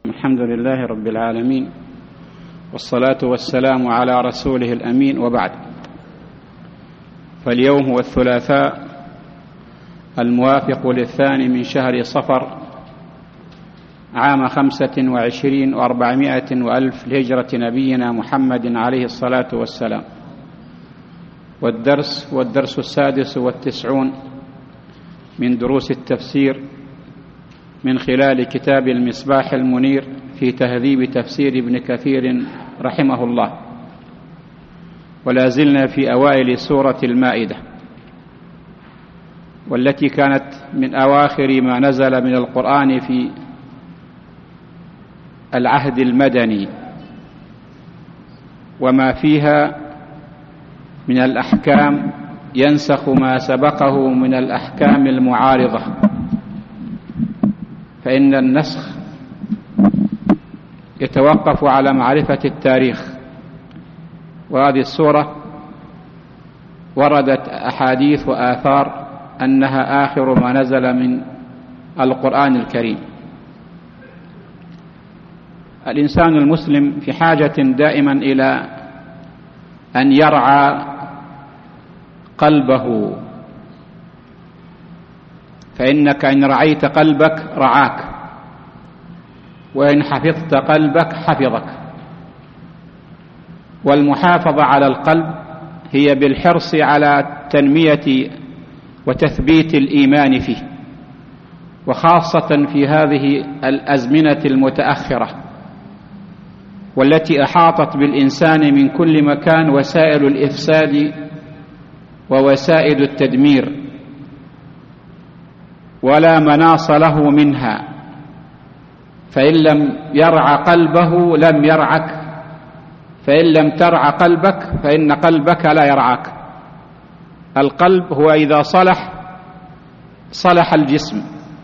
الحمد لله رب العالمين، والصلاة والسلام على رسوله الأمين، وبعد. فاليوم هو الثلاثاء الموافق للثاني من شهر صفر عام 25 و400 وألف لهجرة نبينا محمد عليه الصلاة والسلام، والدرس 96 من دروس التفسير من خلال كتاب المصباح المنير في تهذيب تفسير ابن كثير رحمه الله، ولا زلنا في أوائل سورة المائدة، والتي كانت من أواخر ما نزل من القرآن في العهد المدني، وما فيها من الأحكام ينسخ ما سبقه من الأحكام المعارضة، فإن النسخ يتوقف على معرفة التاريخ. وهذه السورة وردت أحاديث وآثار أنها آخر ما نزل من القرآن الكريم. الإنسان المسلم في حاجة دائما إلى أن يرعى قلبه، فإنك إن رعيت قلبك رعاك، وإن حفظت قلبك حفظك. والمحافظة على القلب هي بالحرص على تنمية وتثبيت الإيمان فيه، وخاصة في هذه الأزمنة المتأخرة، والتي أحاطت بالإنسان من كل مكان وسائل الإفساد ووسائل التدمير، ولا مناص له منها. فإن لم يرع قلبه لم يرعك، فإن لم ترع قلبك فإن قلبك لا يرعاك. القلب هو إذا صلح الجسم،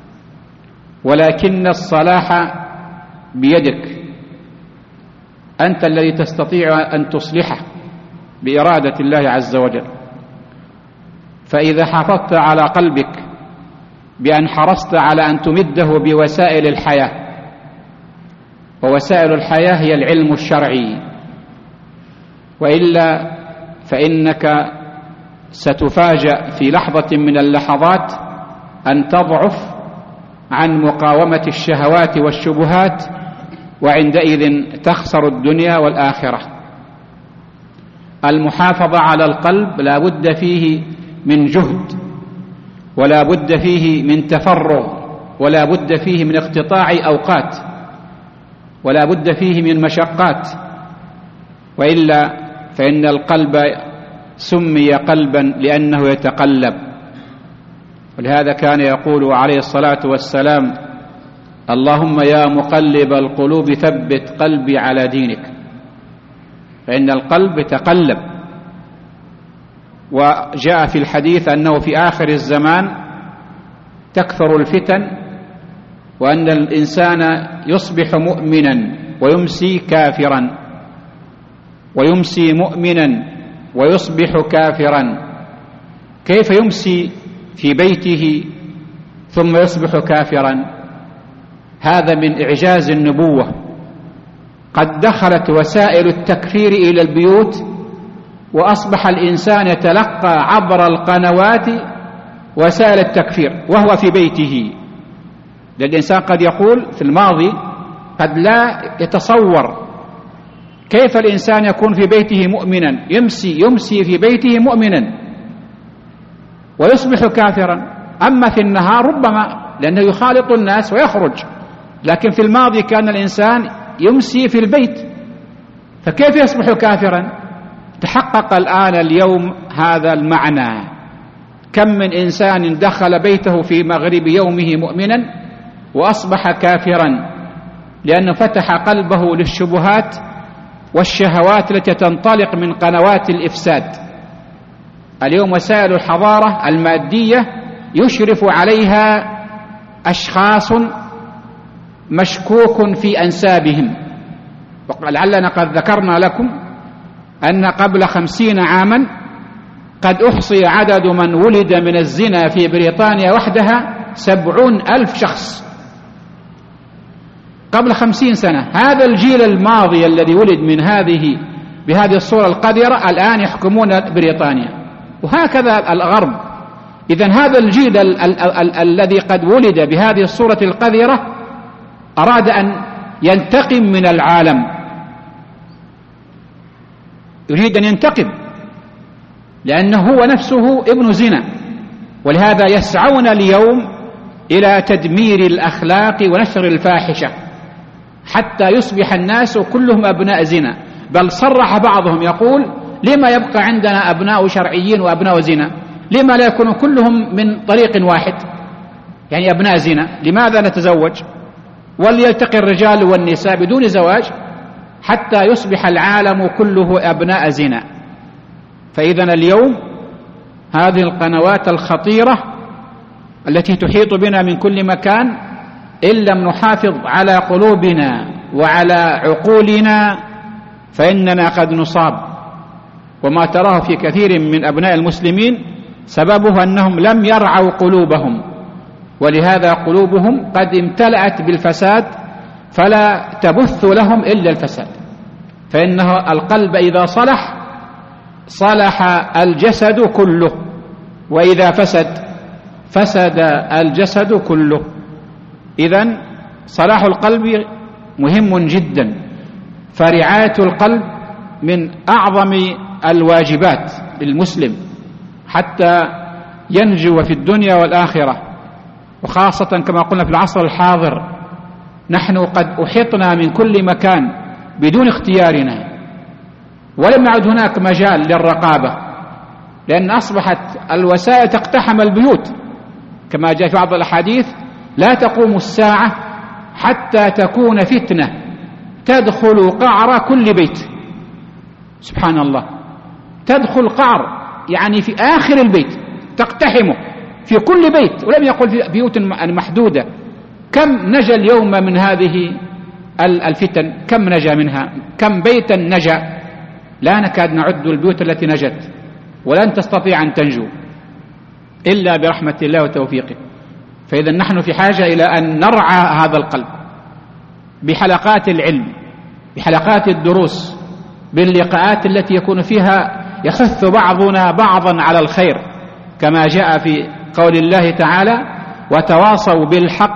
ولكن الصلاح بيدك، أنت الذي تستطيع أن تصلحه بإرادة الله عز وجل. فإذا حافظت على قلبك بأن حرصت على أن تمده بوسائل الحياة، ووسائل الحياة هي العلم الشرعي، وإلا فإنك ستفاجأ في لحظة من اللحظات أن تضعف عن مقاومة الشهوات والشبهات، وعندئذ تخسر الدنيا والآخرة. المحافظة على القلب لا بد فيه من جهد، ولا بد فيه من تفرغ، ولا بد فيه من اقتطاع أوقات، ولا بد فيه من مشقات، وإلا فإن القلب سمي قلبا لأنه يتقلب. ولهذا كان يقول عليه الصلاة والسلام: اللهم يا مقلب القلوب ثبت قلبي على دينك. فإن القلب يتقلب. وجاء في الحديث أنه في آخر الزمان تكثر الفتن، وأن الإنسان يصبح مؤمنا ويمسي كافرا، ويمسي مؤمنا ويصبح كافرا. كيف يمسي في بيته ثم يصبح كافرا؟ هذا من إعجاز النبوة. قد دخلت وسائل التكفير إلى البيوت، وأصبح الإنسان يتلقى عبر القنوات وسائل التكفير وهو في بيته. الإنسان قد يقول في الماضي، قد لا يتصور كيف الإنسان يكون في بيته مؤمنا، يمسي في بيته مؤمنا ويصبح كافرا. أما في النهار ربما لأنه يخالط الناس ويخرج، لكن في الماضي كان الإنسان يمسي في البيت، فكيف يصبح كافرا؟ تحقق الآن اليوم هذا المعنى. كم من إنسان دخل بيته في مغرب يومه مؤمنا وأصبح كافرا، لأنه فتح قلبه للشبهات والشهوات التي تنطلق من قنوات الإفساد. اليوم وسائل الحضارة المادية يشرف عليها أشخاص مشكوك في أنسابهم. ولعلنا قد ذكرنا لكم أن قبل 50 عاما قد أحصي عدد من ولد من الزنا في بريطانيا وحدها 70,000 شخص. قبل 50 سنة. هذا الجيل الماضي الذي ولد بهذه الصورة القذرة الآن يحكمون بريطانيا، وهكذا الغرب. إذن هذا الجيل الذي قد ولد بهذه الصورة القذرة أراد أن ينتقم من العالم، يريد أن ينتقم، لأنه هو نفسه ابن زنا، ولهذا يسعون اليوم إلى تدمير الأخلاق ونشر الفاحشة حتى يصبح الناس كلهم أبناء زنا. بل صرح بعضهم يقول: لما يبقى عندنا أبناء شرعيين وأبناء زنا؟ لما لا يكونوا كلهم من طريق واحد، يعني أبناء زنا؟ لماذا نتزوج وليلتقي الرجال والنساء بدون زواج حتى يصبح العالم كله أبناء زنا؟ فإذن اليوم هذه القنوات الخطيرة التي تحيط بنا من كل مكان، إن لم نحافظ على قلوبنا وعلى عقولنا فإننا قد نصاب. وما تراه في كثير من أبناء المسلمين سببه أنهم لم يرعوا قلوبهم، ولهذا قلوبهم قد امتلأت بالفساد فلا تبث لهم إلا الفساد. فإنه القلب إذا صلح الجسد كله، وإذا فسد الجسد كله. إذن صلاح القلب مهم جدا، فرعاية القلب من أعظم الواجبات للمسلم حتى ينجو في الدنيا والآخرة، وخاصة كما قلنا في العصر الحاضر نحن قد أحيطنا من كل مكان بدون اختيارنا، ولم يعد هناك مجال للرقابة، لأن أصبحت الوسائل تقتحم البيوت كما جاء في بعض الأحاديث: لا تقوم الساعة حتى تكون فتنة تدخل قعر كل بيت. سبحان الله، تدخل قعر يعني في آخر البيت، تقتحمه في كل بيت، ولم يقل في بيوت محدودة. كم نجا اليوم من هذه الفتن؟ كم نجا منها؟ كم بيتا نجا؟ لا نكاد نعد البيوت التي نجت، ولن تستطيع أن تنجو إلا برحمة الله وتوفيقه. فإذا نحن في حاجة إلى أن نرعى هذا القلب بحلقات العلم، بحلقات الدروس، باللقاءات التي يكون فيها يحث بعضنا بعضا على الخير، كما جاء في قول الله تعالى: وتواصوا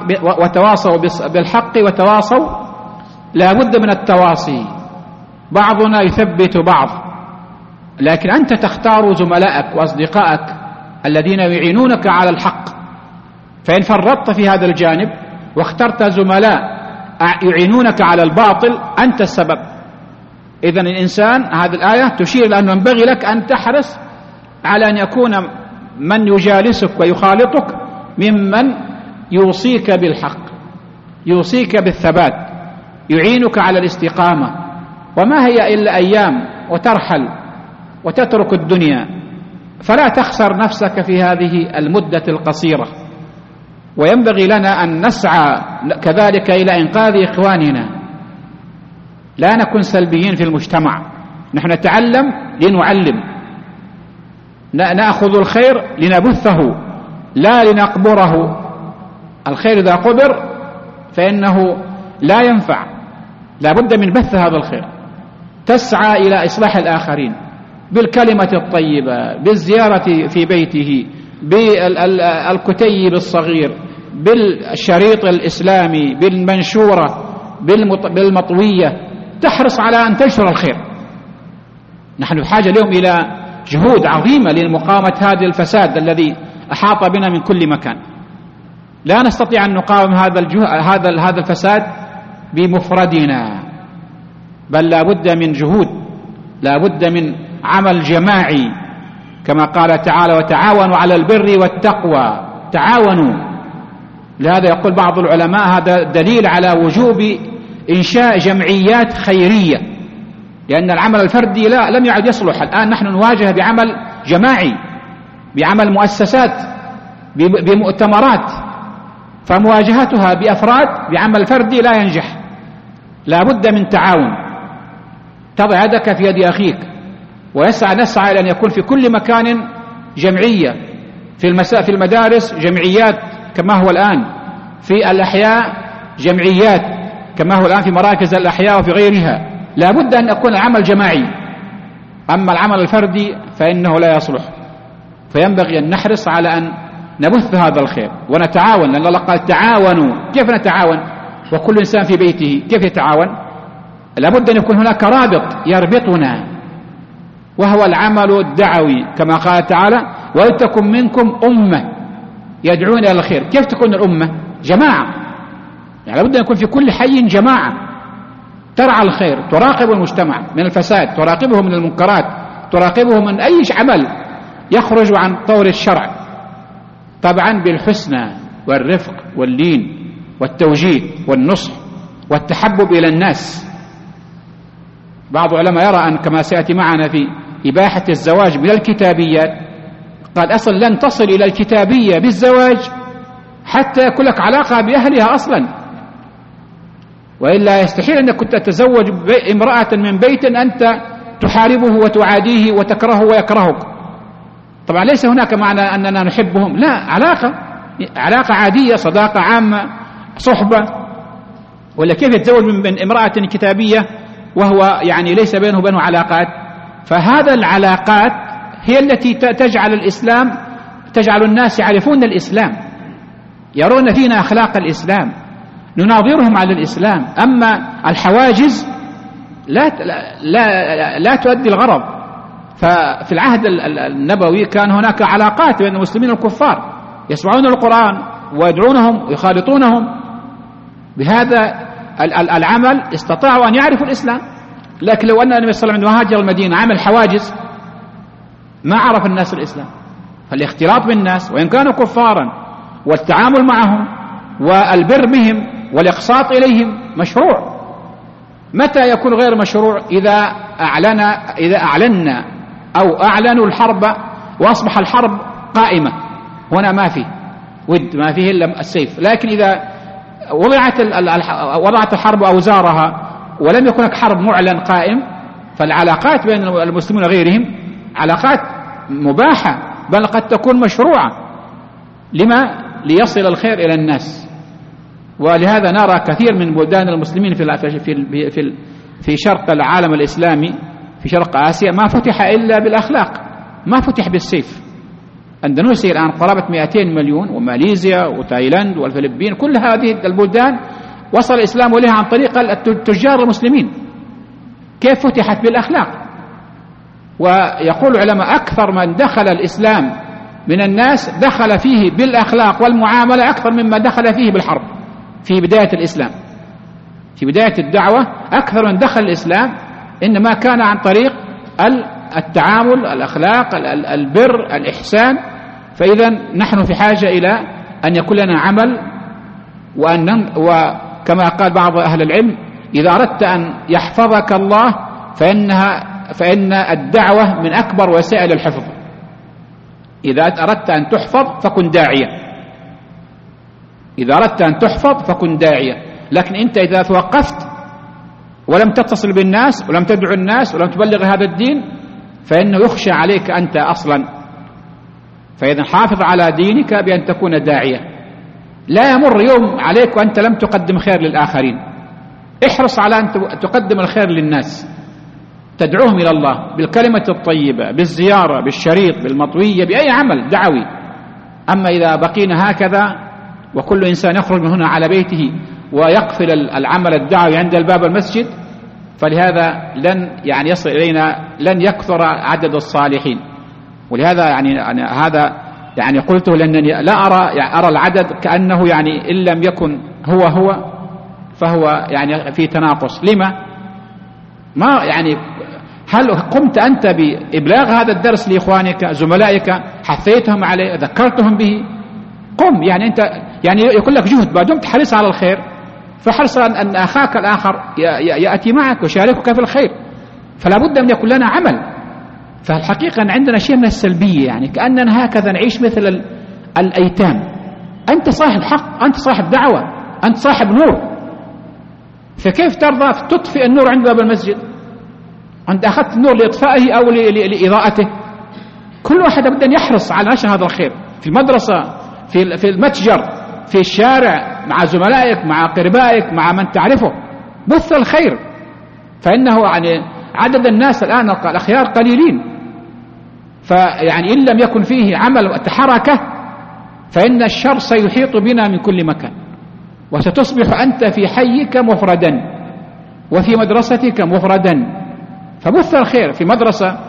بالحق وتواصوا. لا بد من التواصي، بعضنا يثبت بعض، لكن أنت تختار زملائك وأصدقائك الذين يعينونك على الحق. فإن فرطت في هذا الجانب واخترت زملاء يعينونك على الباطل أنت السبب. إذن الإنسان، هذه الآية تشير إلى أنه ينبغي لك أن تحرص على أن يكون من يجالسك ويخالطك ممن يوصيك بالحق، يوصيك بالثبات، يعينك على الاستقامة. وما هي إلا أيام وترحل وتترك الدنيا، فلا تخسر نفسك في هذه المدة القصيرة. وينبغي لنا أن نسعى كذلك إلى إنقاذ إخواننا، لا نكن سلبيين في المجتمع. نحن نتعلم لنعلم، نأخذ الخير لنبثه لا لنقبره. الخير إذا قبر فإنه لا ينفع، لا بد من بث هذا الخير. تسعى إلى إصلاح الآخرين بالكلمة الطيبة، بالزيارة في بيته، بالكتيب الصغير، بالشريط الإسلامي، بالمنشورة، بالمطوية. تحرص على أن تنشر الخير. نحن بحاجة اليوم إلى جهود عظيمة لمقاومة هذا الفساد الذي أحاط بنا من كل مكان. لا نستطيع أن نقاوم هذا الفساد بمفردنا، بل لا بد من جهود، لا بد من عمل جماعي، كما قال تعالى: وتعاونوا على البر والتقوى. تعاونوا. لهذا يقول بعض العلماء هذا دليل على وجوب إنشاء جمعيات خيرية، لأن العمل الفردي لم يعد يصلح. الآن نحن نواجه بعمل جماعي، بعمل مؤسسات، بمؤتمرات، فمواجهتها بأفراد بعمل فردي لا ينجح. لا بد من تعاون. تضع يدك في يد أخيك، نسعى إلى أن يكون في كل مكان جمعية، في المدارس جمعيات كما هو الآن، في الأحياء جمعيات، كما هو الآن في مراكز الأحياء وفي غيرها. لا بد أن يكون العمل جماعي، أما العمل الفردي فإنه لا يصلح. فينبغي أن نحرص على أن نبث هذا الخير ونتعاون، لأن الله قال تعاونوا. كيف نتعاون وكل إنسان في بيته؟ كيف يتعاون؟ لابد أن يكون هناك رابط يربطنا، وهو العمل الدعوي، كما قال تعالى ولتكن منكم أمة يدعون إلى الخير. كيف تكون الأمة؟ جماعة، يعني لابد أن يكون في كل حي جماعة ترعى الخير، تراقب المجتمع من الفساد، تراقبه من المنكرات، تراقبه من أي عمل يخرج عن طور الشرع، طبعا بالحسنى والرفق واللين والتوجيه والنصح والتحبب إلى الناس. بعض العلماء يرى أن كما سيأتي معنا في إباحة الزواج من الكتابيات، قال أصلا لن تصل إلى الكتابية بالزواج حتى يكون لك علاقة بأهلها أصلا، وإلا يستحيل أنك كنت تتزوج امرأة من بيت أنت تحاربه وتعاديه وتكرهه ويكرهك. طبعا ليس هناك معنى أننا نحبهم، لا، علاقة عادية، صداقة عامة، صحبة. ولا كيف يتزوج من امرأة كتابية وهو يعني ليس بينه وبينه علاقات؟ فهذا العلاقات هي التي تجعل الإسلام، تجعل الناس يعرفون الإسلام، يرون فينا أخلاق الإسلام، نناظرهم على الإسلام. أما الحواجز لا تؤدي الغرض. ففي العهد النبوي كان هناك علاقات بين المسلمين والكفار، يسمعون القرآن ويدعونهم ويخالطونهم. بهذا العمل استطاعوا أن يعرفوا الإسلام. لكن لو أن النبي صلى الله عليه وسلم هاجر المدينة عمل حواجز ما عرف الناس الإسلام. فالاختلاط بالناس وإن كانوا كفارا والتعامل معهم والبر بهم والإقساط إليهم مشروع. متى يكون غير مشروع؟ إذا أعلنا أو أعلنوا الحرب وأصبح الحرب قائمة، هنا ما فيه ود، ما فيه إلا السيف. لكن إذا وضعت الحرب أوزارها ولم يكن حرب معلن قائم، فالعلاقات بين المسلمين وغيرهم علاقات مباحة، بل قد تكون مشروعة. لما؟ ليصل الخير إلى الناس. ولهذا نرى كثير من بلدان المسلمين في شرق العالم الإسلامي، في شرق آسيا، ما فتح إلا بالأخلاق، ما فتح بالسيف. أندونيسيا الآن قرابة 200 مليون، وماليزيا وتايلاند والفلبين، كل هذه البلدان وصل الإسلام إليها عن طريق التجار المسلمين. كيف فتحت؟ بالأخلاق. ويقول العلماء أكثر من دخل الإسلام من الناس دخل فيه بالأخلاق والمعاملة أكثر مما دخل فيه بالحرب. في بداية الإسلام، في بداية الدعوة، أكثر من دخل الإسلام إنما كان عن طريق التعامل، الأخلاق، البر، الإحسان. فإذا نحن في حاجة إلى أن يكون لنا عمل، وكما قال بعض أهل العلم إذا أردت أن يحفظك الله فإن الدعوة من أكبر وسائل الحفظ. إذا أردت أن تحفظ فكن داعية، إذا أردت أن تحفظ فكن داعية. لكن أنت إذا توقفت ولم تتصل بالناس ولم تدعو الناس ولم تبلغ هذا الدين فإنه يخشى عليك أنت أصلا. فإذا حافظ على دينك بأن تكون داعية. لا يمر يوم عليك وأنت لم تقدم خير للآخرين. احرص على أن تقدم الخير للناس، تدعوهم إلى الله بالكلمة الطيبة، بالزيارة، بالشريط، بالمطوية، بأي عمل دعوي. أما إذا بقينا هكذا وكل إنسان يخرج من هنا على بيته ويقفل العمل الدعوي عند الباب المسجد، فلهذا لن يصل إلينا، لن يكثر عدد الصالحين. ولهذا هذا قلته لأنني لا أرى العدد كأنه إن لم يكن هو فهو في تناقص. لما؟ ما هل قمت أنت بإبلاغ هذا الدرس لإخوانك زملائك؟ حثيتهم عليه؟ ذكرتهم به؟ قم. أنت يكون لك جهد، ما دمت حريص على الخير فحرص أن أخاك الآخر يأتي معك ويشاركك في الخير. فلا بد أن يكون لنا عمل. فالحقيقة أن عندنا شيء من السلبية، كأننا هكذا نعيش مثل الأيتام. أنت صاحب حق، أنت صاحب دعوة، أنت صاحب نور، فكيف ترضى تطفئ النور عند باب المسجد؟ أنت أخذت النور لإطفائه أو لإضاءته؟ كل واحد بد أن يحرص على نشر هذا الخير في المدرسة، في المتجر، في الشارع، مع زملائك، مع قربائك، مع من تعرفه. بث الخير، فإنه يعني عدد الناس الآن الأخيار قليلين، فيعني إن لم يكن فيه عمل وتحركة فإن الشر سيحيط بنا من كل مكان، وستصبح أنت في حيك مفردا وفي مدرستك مفردا. فبث الخير في مدرسة،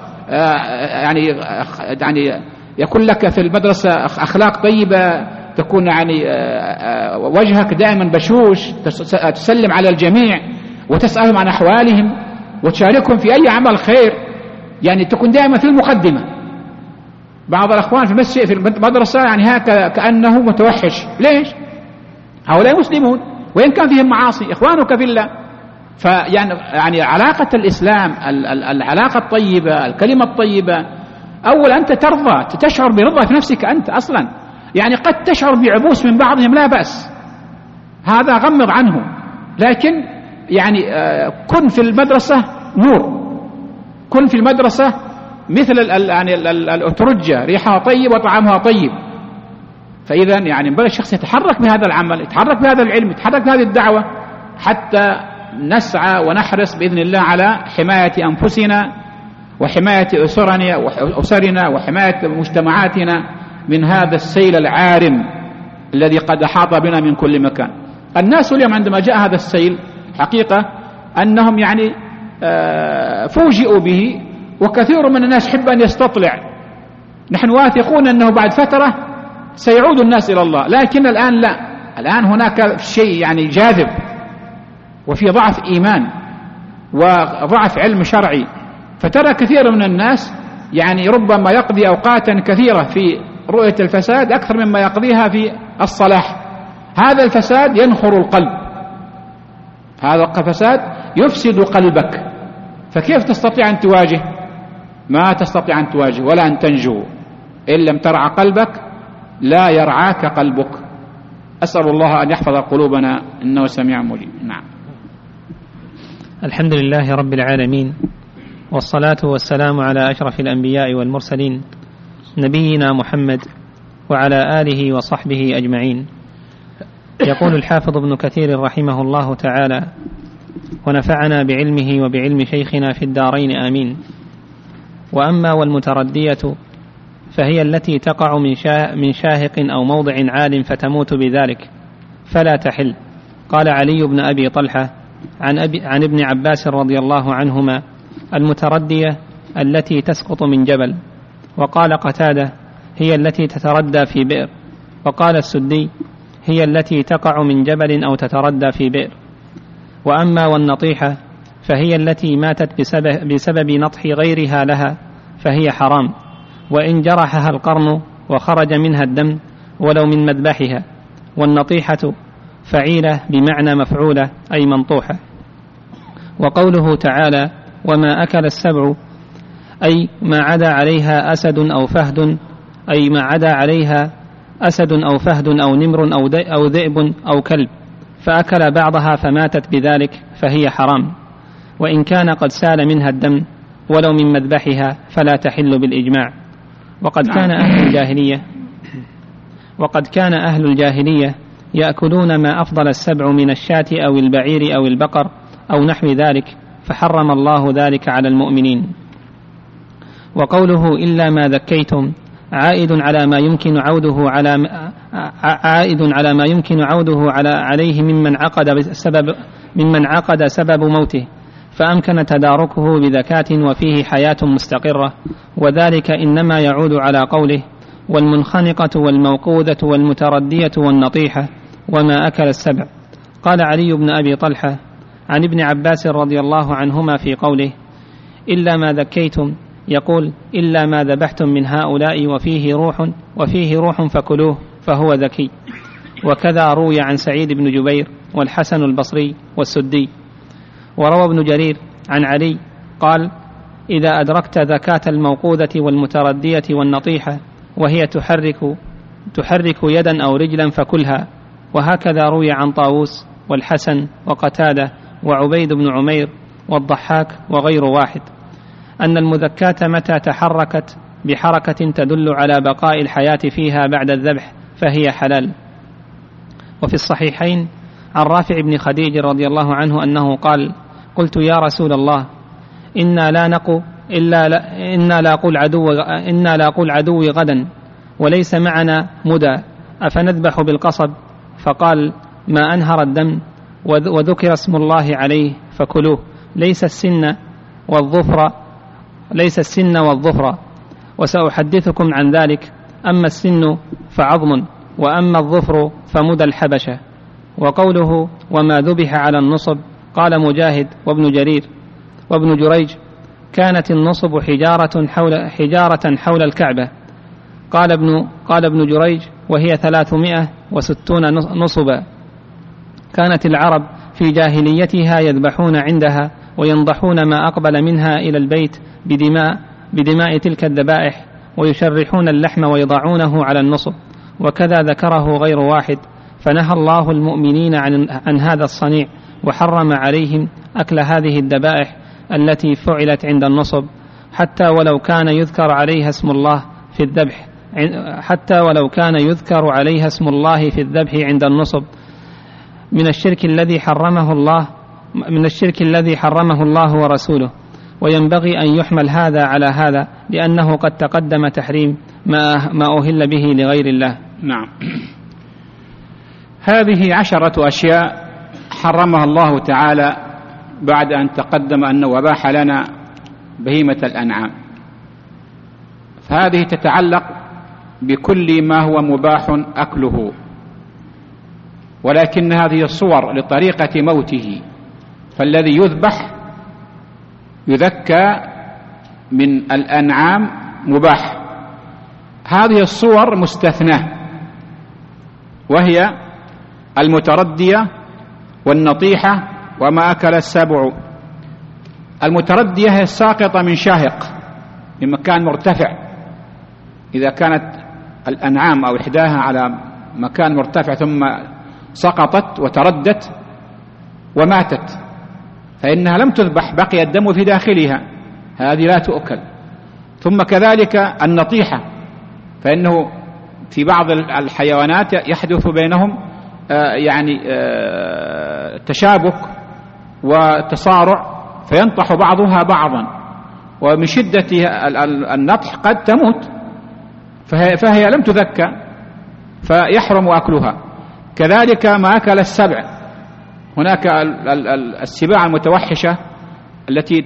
يعني يكون لك في المدرسة أخلاق طيبة، تكون يعني وجهك دائما بشوش، تسلم على الجميع وتسألهم عن أحوالهم وتشاركهم في أي عمل خير، يعني تكون دائما في المقدمة. بعض الأخوان في المسجد في المدرسة يعني هكذا كأنه متوحش. ليش؟ هؤلاء مسلمون وإن كان فيهم معاصي، إخوانك في الله. فيعني علاقة الإسلام، العلاقة الطيبة، الكلمة الطيبة، أول أنت ترضى، تشعر برضا في نفسك أنت أصلا. يعني قد تشعر بعبوس من بعضهم لا بأس، هذا غمض عنه، لكن يعني كن في المدرسة نور، كن في المدرسة مثل يعني الأترجة، ريحها طيب وطعامها طيب. فإذا يعني ينبغي الشخص يتحرك بهذا العمل، يتحرك بهذا العلم، يتحرك بهذه الدعوة، حتى نسعى ونحرص بإذن الله على حماية أنفسنا وحماية أسرنا وحماية مجتمعاتنا من هذا السيل العارم الذي قد أحاط بنا من كل مكان. الناس اليوم عندما جاء هذا السيل حقيقة أنهم يعني فوجئوا به، وكثير من الناس يحب أن يستطلع. نحن واثقون أنه بعد فترة سيعود الناس إلى الله، لكن الآن لا، الآن هناك شيء يعني جاذب، وفي ضعف إيمان وضعف علم شرعي. فترى كثير من الناس يعني ربما يقضي أوقاتا كثيرة في رؤية الفساد أكثر مما يقضيها في الصلاح. هذا الفساد ينخر القلب، هذا الفساد يفسد قلبك، فكيف تستطيع أن تواجه؟ ما تستطيع أن تواجه ولا أن تنجو. إن لم ترعى قلبك لا يرعاك قلبك. أسأل الله أن يحفظ قلوبنا إنه سميع مجيب. نعم. الحمد لله رب العالمين، والصلاة والسلام على أشرف الأنبياء والمرسلين نبينا محمد وعلى آله وصحبه أجمعين. يقول الحافظ ابن كثير رحمه الله تعالى: ونفعنا بعلمه وبعلم شيخنا في الدارين آمين. وأما والمتردية فهي التي تقع من شاهق أو موضع عال فتموت بذلك فلا تحل. قال علي بن أبي طلحة عن ابن عباس رضي الله عنهما: المتردية التي تسقط من جبل. وقال قتادة: هي التي تتردى في بئر. وقال السدي: هي التي تقع من جبل أو تتردى في بئر. وأما والنطيحة فهي التي ماتت بسبب نطح غيرها لها فهي حرام، وإن جرحها القرن وخرج منها الدم ولو من مذبحها. والنطيحة فعيلة بمعنى مفعولة أي منطوحة. وقوله تعالى: وما أكل السبع أي ما عدا عليها أسد أو فهد، أي ما عدا عليها أسد أو فهد أو نمر أو ذئب أو كلب، فأكل بعضها فماتت بذلك فهي حرام، وإن كان قد سال منها الدم ولو من مذبحها فلا تحل بالإجماع. وقد كان أهل الجاهلية يأكلون ما أفضل السبع من الشاة أو البعير أو البقر أو نحو ذلك، فحرم الله ذلك على المؤمنين. وقوله إلا ما ذكيتم عائد على ما يمكن عوده عليه ممن عقد سبب موته، فأمكن تداركه بذكاة وفيه حياة مستقرة، وذلك إنما يعود على قوله: والمنخنقة والموقوذة والمتردية والنطيحة وما أكل السبع. قال علي بن أبي طلحة عن ابن عباس رضي الله عنهما في قوله: إلا ما ذكيتم، يقول: إلا ما ذبحتم من هؤلاء وفيه روح فكلوه فهو ذكي. وكذا روي عن سعيد بن جبير والحسن البصري والسدي. وروى ابن جرير عن علي قال: إذا أدركت ذكاة الموقوذة والمتردية والنطيحة وهي تحرك يدا أو رجلا فكلها. وهكذا روي عن طاووس والحسن وقتادة وعبيد بن عمير والضحاك وغير واحد أن المذكاة متى تحركت بحركة تدل على بقاء الحياة فيها بعد الذبح فهي حلال. وفي الصحيحين عن رافع بن خديج رضي الله عنه أنه قال: قلت يا رسول الله إنا لا قول عدو غدا وليس معنا مدى أفنذبح بالقصب؟ فقال: ما أنهر الدم وذكر اسم الله عليه فكلوه، ليس السن والظفر، وسأحدثكم عن ذلك. أما السن فعظم، وأما الظفر فمدى الحبشة. وقوله وما ذبح على النصب، قال مجاهد وابن جريج: كانت النصب حجارة حول الكعبة. قال ابن جريج: وهي 360 نصبا. كانت العرب في جاهليتها يذبحون عندها وينضحون ما أقبل منها إلى البيت بدماء تلك الذبائح، ويشرحون اللحم ويضعونه على النصب. وكذا ذكره غير واحد، فنهى الله المؤمنين عن هذا الصنيع، وحرم عليهم أكل هذه الذبائح التي فعلت عند النصب، حتى ولو كان يذكر عليها اسم الله في الذبح عند النصب، من الشرك الذي حرمه الله ورسوله. وينبغي أن يحمل هذا على هذا، لأنه قد تقدم تحريم ما أهل به لغير الله. نعم. هذه 10 أشياء حرمها الله تعالى بعد أن تقدم أنه أباح لنا بهيمة الأنعام، فهذه تتعلق بكل ما هو مباح أكله، ولكن هذه الصور لطريقة موته، فالذي يذكى من الأنعام مباح. هذه الصور مستثناة، وهي المتردية والنطيحة وما أكل السبع. المتردية هي الساقطة من شاهق من مكان مرتفع، إذا كانت الأنعام أو إحداها على مكان مرتفع ثم سقطت وتردت وماتت، فإنها لم تذبح، بقي الدم في داخلها، هذه لا تؤكل. ثم كذلك النطيحة، فإنه في بعض الحيوانات يحدث بينهم تشابك وتصارع، فينطح بعضها بعضا، ومن شدة النطح قد تموت، فهي لم تذكى فيحرم أكلها. كذلك ما أكل السبع، هناك السباع المتوحشة التي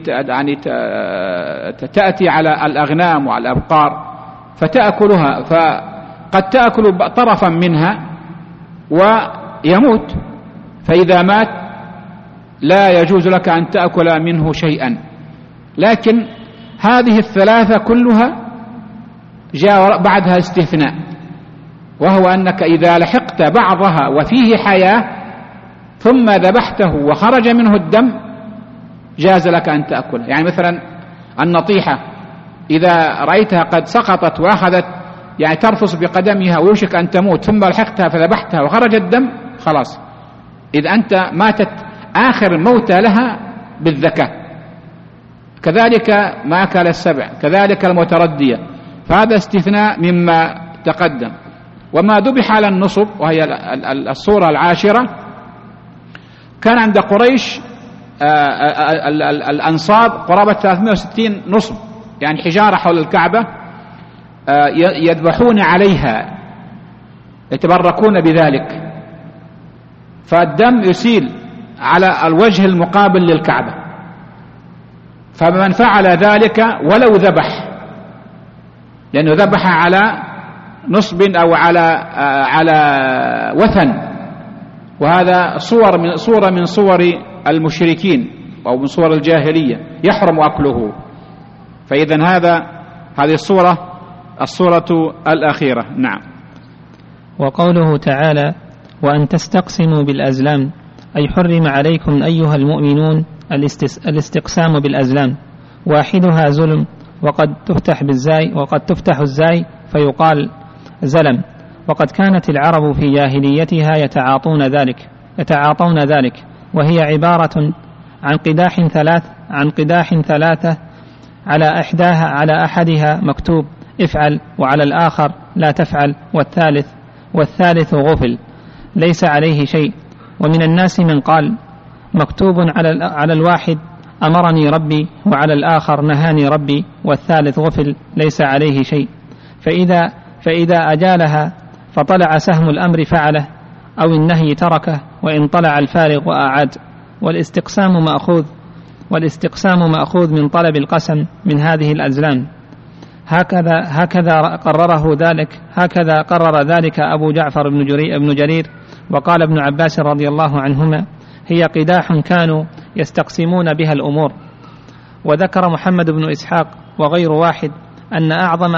تأتي على الأغنام وعلى الأبقار فتأكلها، فقد تأكل طرفا منها ويموت، فإذا مات لا يجوز لك أن تأكل منه شيئا. لكن هذه الثلاثة كلها جاء بعدها استثناء، وهو أنك إذا لحقت بعضها وفيه حياة ثم ذبحته وخرج منه الدم جاز لك أن تأكله. يعني مثلا النطيحة إذا رأيتها قد سقطت وأخذت ترفص بقدمها ويوشك أن تموت، ثم لحقتها فذبحتها وخرج الدم، خلاص إذا أنت ماتت آخر موتة لها بالذكاء. كذلك ما أكل السبع، كذلك المتردية، فهذا استثناء مما تقدم. وما ذبح على النصب، وهي الصورة 10، كان عند قريش الأنصاب قرابة 360 نصب، يعني حجارة حول الكعبة يذبحون عليها يتبركون بذلك، فالدم يسيل على الوجه المقابل للكعبة، فمن فعل ذلك ولو ذبح، لأنه ذبح على نصب أو على وثن، وهذا صورة من صور المشركين أو من صور الجاهلية، يحرم أكله. فإذن هذه الصورة الأخيرة. نعم. وقوله تعالى وأن تستقسموا بالأزلام، أي حرم عليكم أيها المؤمنون الاستقسام بالأزلام، واحدها ظلم، وقد تفتح الزاي فيقال زلم. وقد كانت العرب في جاهليتها يتعاطون ذلك، وهي عبارة عن قداح ثلاثة على أحدها مكتوب افعل، وعلى الآخر لا تفعل، والثالث غفل ليس عليه شيء، ومن الناس من قال مكتوب على الواحد أمرني ربي، وعلى الآخر نهاني ربي، والثالث غفل ليس عليه شيء. فإذا أجالها فطلع سهم الأمر فعله، أو النهي تركه، وإن طلع الفارغ وأعاد. والاستقسام مأخوذ من طلب القسم من هذه الأزلام. هكذا قرر ذلك أبو جعفر بن جرير. وقال ابن عباس رضي الله عنهما: هي قداح كانوا يستقسمون بها الأمور. وذكر محمد بن إسحاق وغير واحد أن أعظم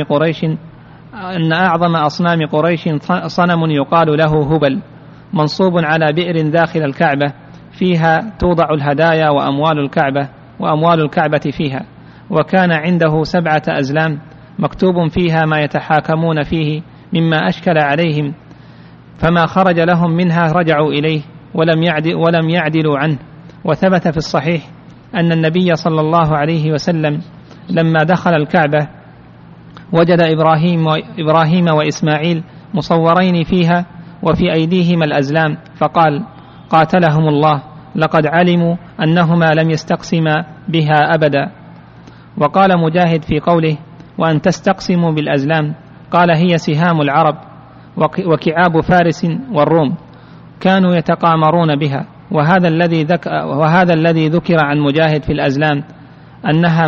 أصنام قريش صنم يقال له هبل، منصوب على بئر داخل الكعبة، فيها توضع الهدايا وأموال الكعبة فيها. وكان عنده 7 أزلام مكتوب فيها ما يتحاكمون فيه مما أشكل عليهم، فما خرج لهم منها رجعوا إليه ولم يعدلوا عنه. وثبت في الصحيح أن النبي صلى الله عليه وسلم لما دخل الكعبة وجد إبراهيم وإسماعيل مصورين فيها وفي أيديهما الأزلام، فقال: قاتلهم الله، لقد علموا أنهما لم يستقسما بها أبدا. وقال مجاهد في قوله: وأن تستقسموا بالأزلام، قال: هي سهام العرب وكعاب فارس والروم، كانوا يتقامرون بها. وهذا الذي ذكر عن مجاهد في الأزلام أنها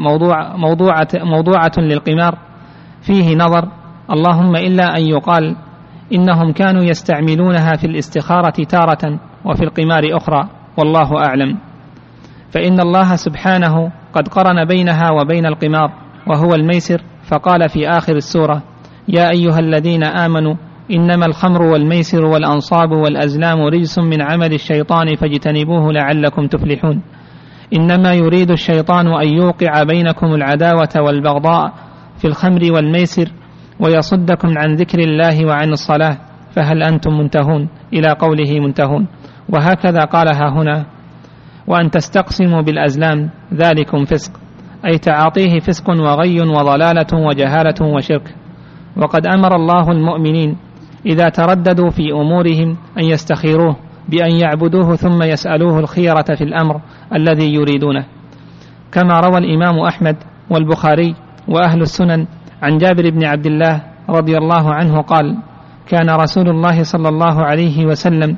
موضوعة للقمار فيه نظر، اللهم إلا أن يقال إنهم كانوا يستعملونها في الاستخارة تارة وفي القمار أخرى، والله أعلم. فإن الله سبحانه قد قرن بينها وبين القمار وهو الميسر، فقال في آخر السورة: يا أيها الذين آمنوا إنما الخمر والميسر والأنصاب والأزلام رجس من عمل الشيطان فاجتنبوه لعلكم تفلحون. إنما يريد الشيطان أن يوقع بينكم العداوة والبغضاء في الخمر والميسر ويصدكم عن ذكر الله وعن الصلاة، فهل أنتم منتهون؟ إلى قوله منتهون. وهكذا قالها هنا: وأن تستقسموا بالأزلام ذلكم فسق، أي تعاطيه فسق وغي وضلالة وجهالة وشرك. وقد أمر الله المؤمنين إذا ترددوا في أمورهم أن يستخيروه بأن يعبدوه ثم يسألوه الخيرة في الأمر الذي يريدونه، كما روى الإمام أحمد والبخاري وأهل السنن عن جابر بن عبد الله رضي الله عنه قال: كان رسول الله صلى الله عليه وسلم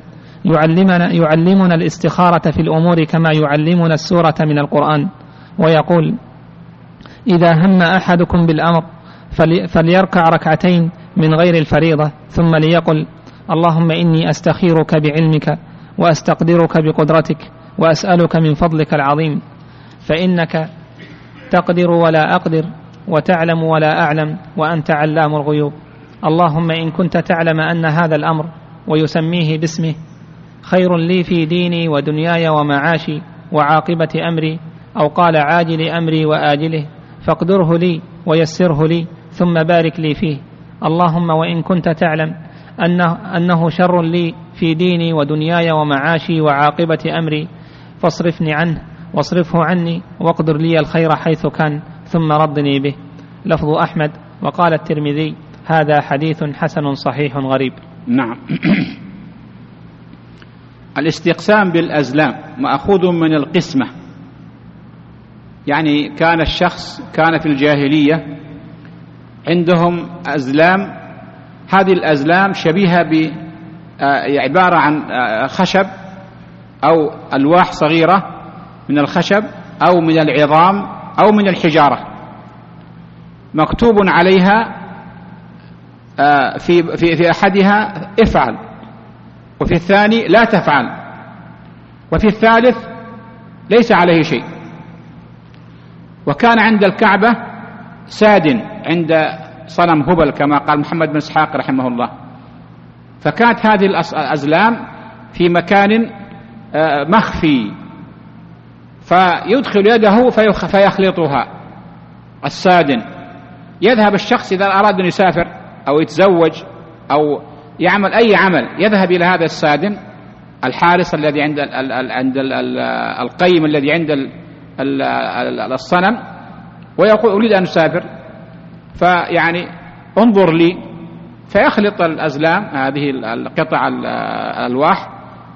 يعلمنا الاستخارة في الأمور كما يعلمنا السورة من القرآن، ويقول: إذا هم أحدكم بالأمر فليركع ركعتين من غير الفريضة، ثم ليقل: اللهم إني أستخيرك بعلمك وأستقدرك بقدرتك وأسألك من فضلك العظيم، فإنك تقدر ولا أقدر وتعلم ولا أعلم وأنت علام الغيوب. اللهم إن كنت تعلم أن هذا الأمر ويسميه باسمه خير لي في ديني ودنياي ومعاشي وعاقبة أمري، أو قال عاجل أمري وآجله، فاقدره لي ويسره لي ثم بارك لي فيه. اللهم وإن كنت تعلم أنه شر لي في ديني ودنياي ومعاشي وعاقبة أمري، فاصرفني عنه واصرفه عني واقدر لي الخير حيث كان ثم ردني به. لفظ أحمد. وقال الترمذي: هذا حديث حسن صحيح غريب. نعم. الاستقسام بالأزلام مأخوذ من القسمة، يعني كان في الجاهلية عندهم أزلام، هذه الأزلام شبيهة عبارة عن خشب أو ألواح صغيرة من الخشب أو من العظام أو من الحجارة، مكتوب عليها في أحدها افعل، وفي الثاني لا تفعل، وفي الثالث ليس عليه شيء. وكان عند الكعبة ساد عند صنم هبل كما قال محمد بن إسحاق رحمه الله، فكانت هذه الأزلام في مكان مخفي، فيدخل يده فيخلطها السادن. يذهب الشخص إذا أراد أن يسافر أو يتزوج أو يعمل أي عمل يذهب إلى هذا السادن الحارس الذي عند القيم الذي عند الصنم، ويقول: أريد أن أسافر، فيعني انظر لي، فيخلط الأزلام هذه القطع الألواح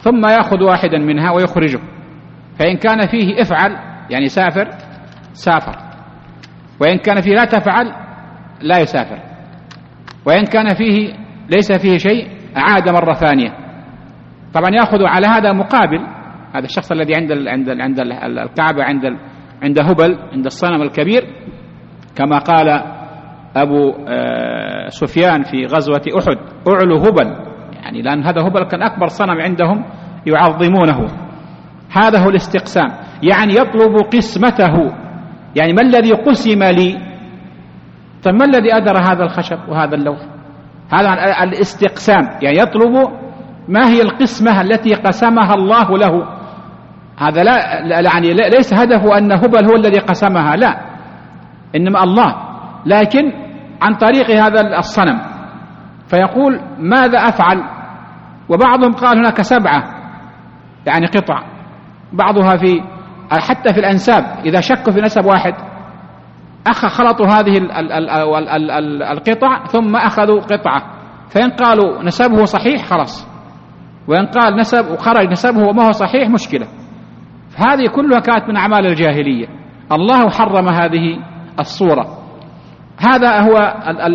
ثم يأخذ واحدا منها ويخرجه، فإن كان فيه افعل يعني سافر سافر، وإن كان فيه لا تفعل لا يسافر، وإن كان فيه ليس فيه شيء أعاد مرة ثانية. طبعا يأخذ على هذا مقابل، هذا الشخص الذي عند الكعبة عند هبل، عند الصنم الكبير، كما قال أبو سفيان في غزوة أحد: أعلو هبل، يعني لأن هذا هبل كان أكبر صنم عندهم يعظمونه. هذا هو الاستقسام، يعني يطلب قسمته، يعني ما الذي قسم لي؟ طيب ما الذي أدر هذا الخشب وهذا اللوح؟ هذا الاستقسام، يعني يطلب ما هي القسمة التي قسمها الله له. هذا لا يعني ليس هدفه أن هبل هو الذي قسمها، لا، إنما الله، لكن عن طريق هذا الصنم. فيقول: ماذا أفعل؟ وبعضهم قال هناك 7 يعني قطع، بعضها حتى في الأنساب، إذا شكوا في نسب واحد خلطوا هذه القطع ثم أخذوا قطعة، فإن قالوا نسبه صحيح خلاص، وإن قال نسب وخرج نسبه وما هو صحيح مشكلة. فهذه كلها كانت من أعمال الجاهلية، الله حرم هذه الصورة. هذا هو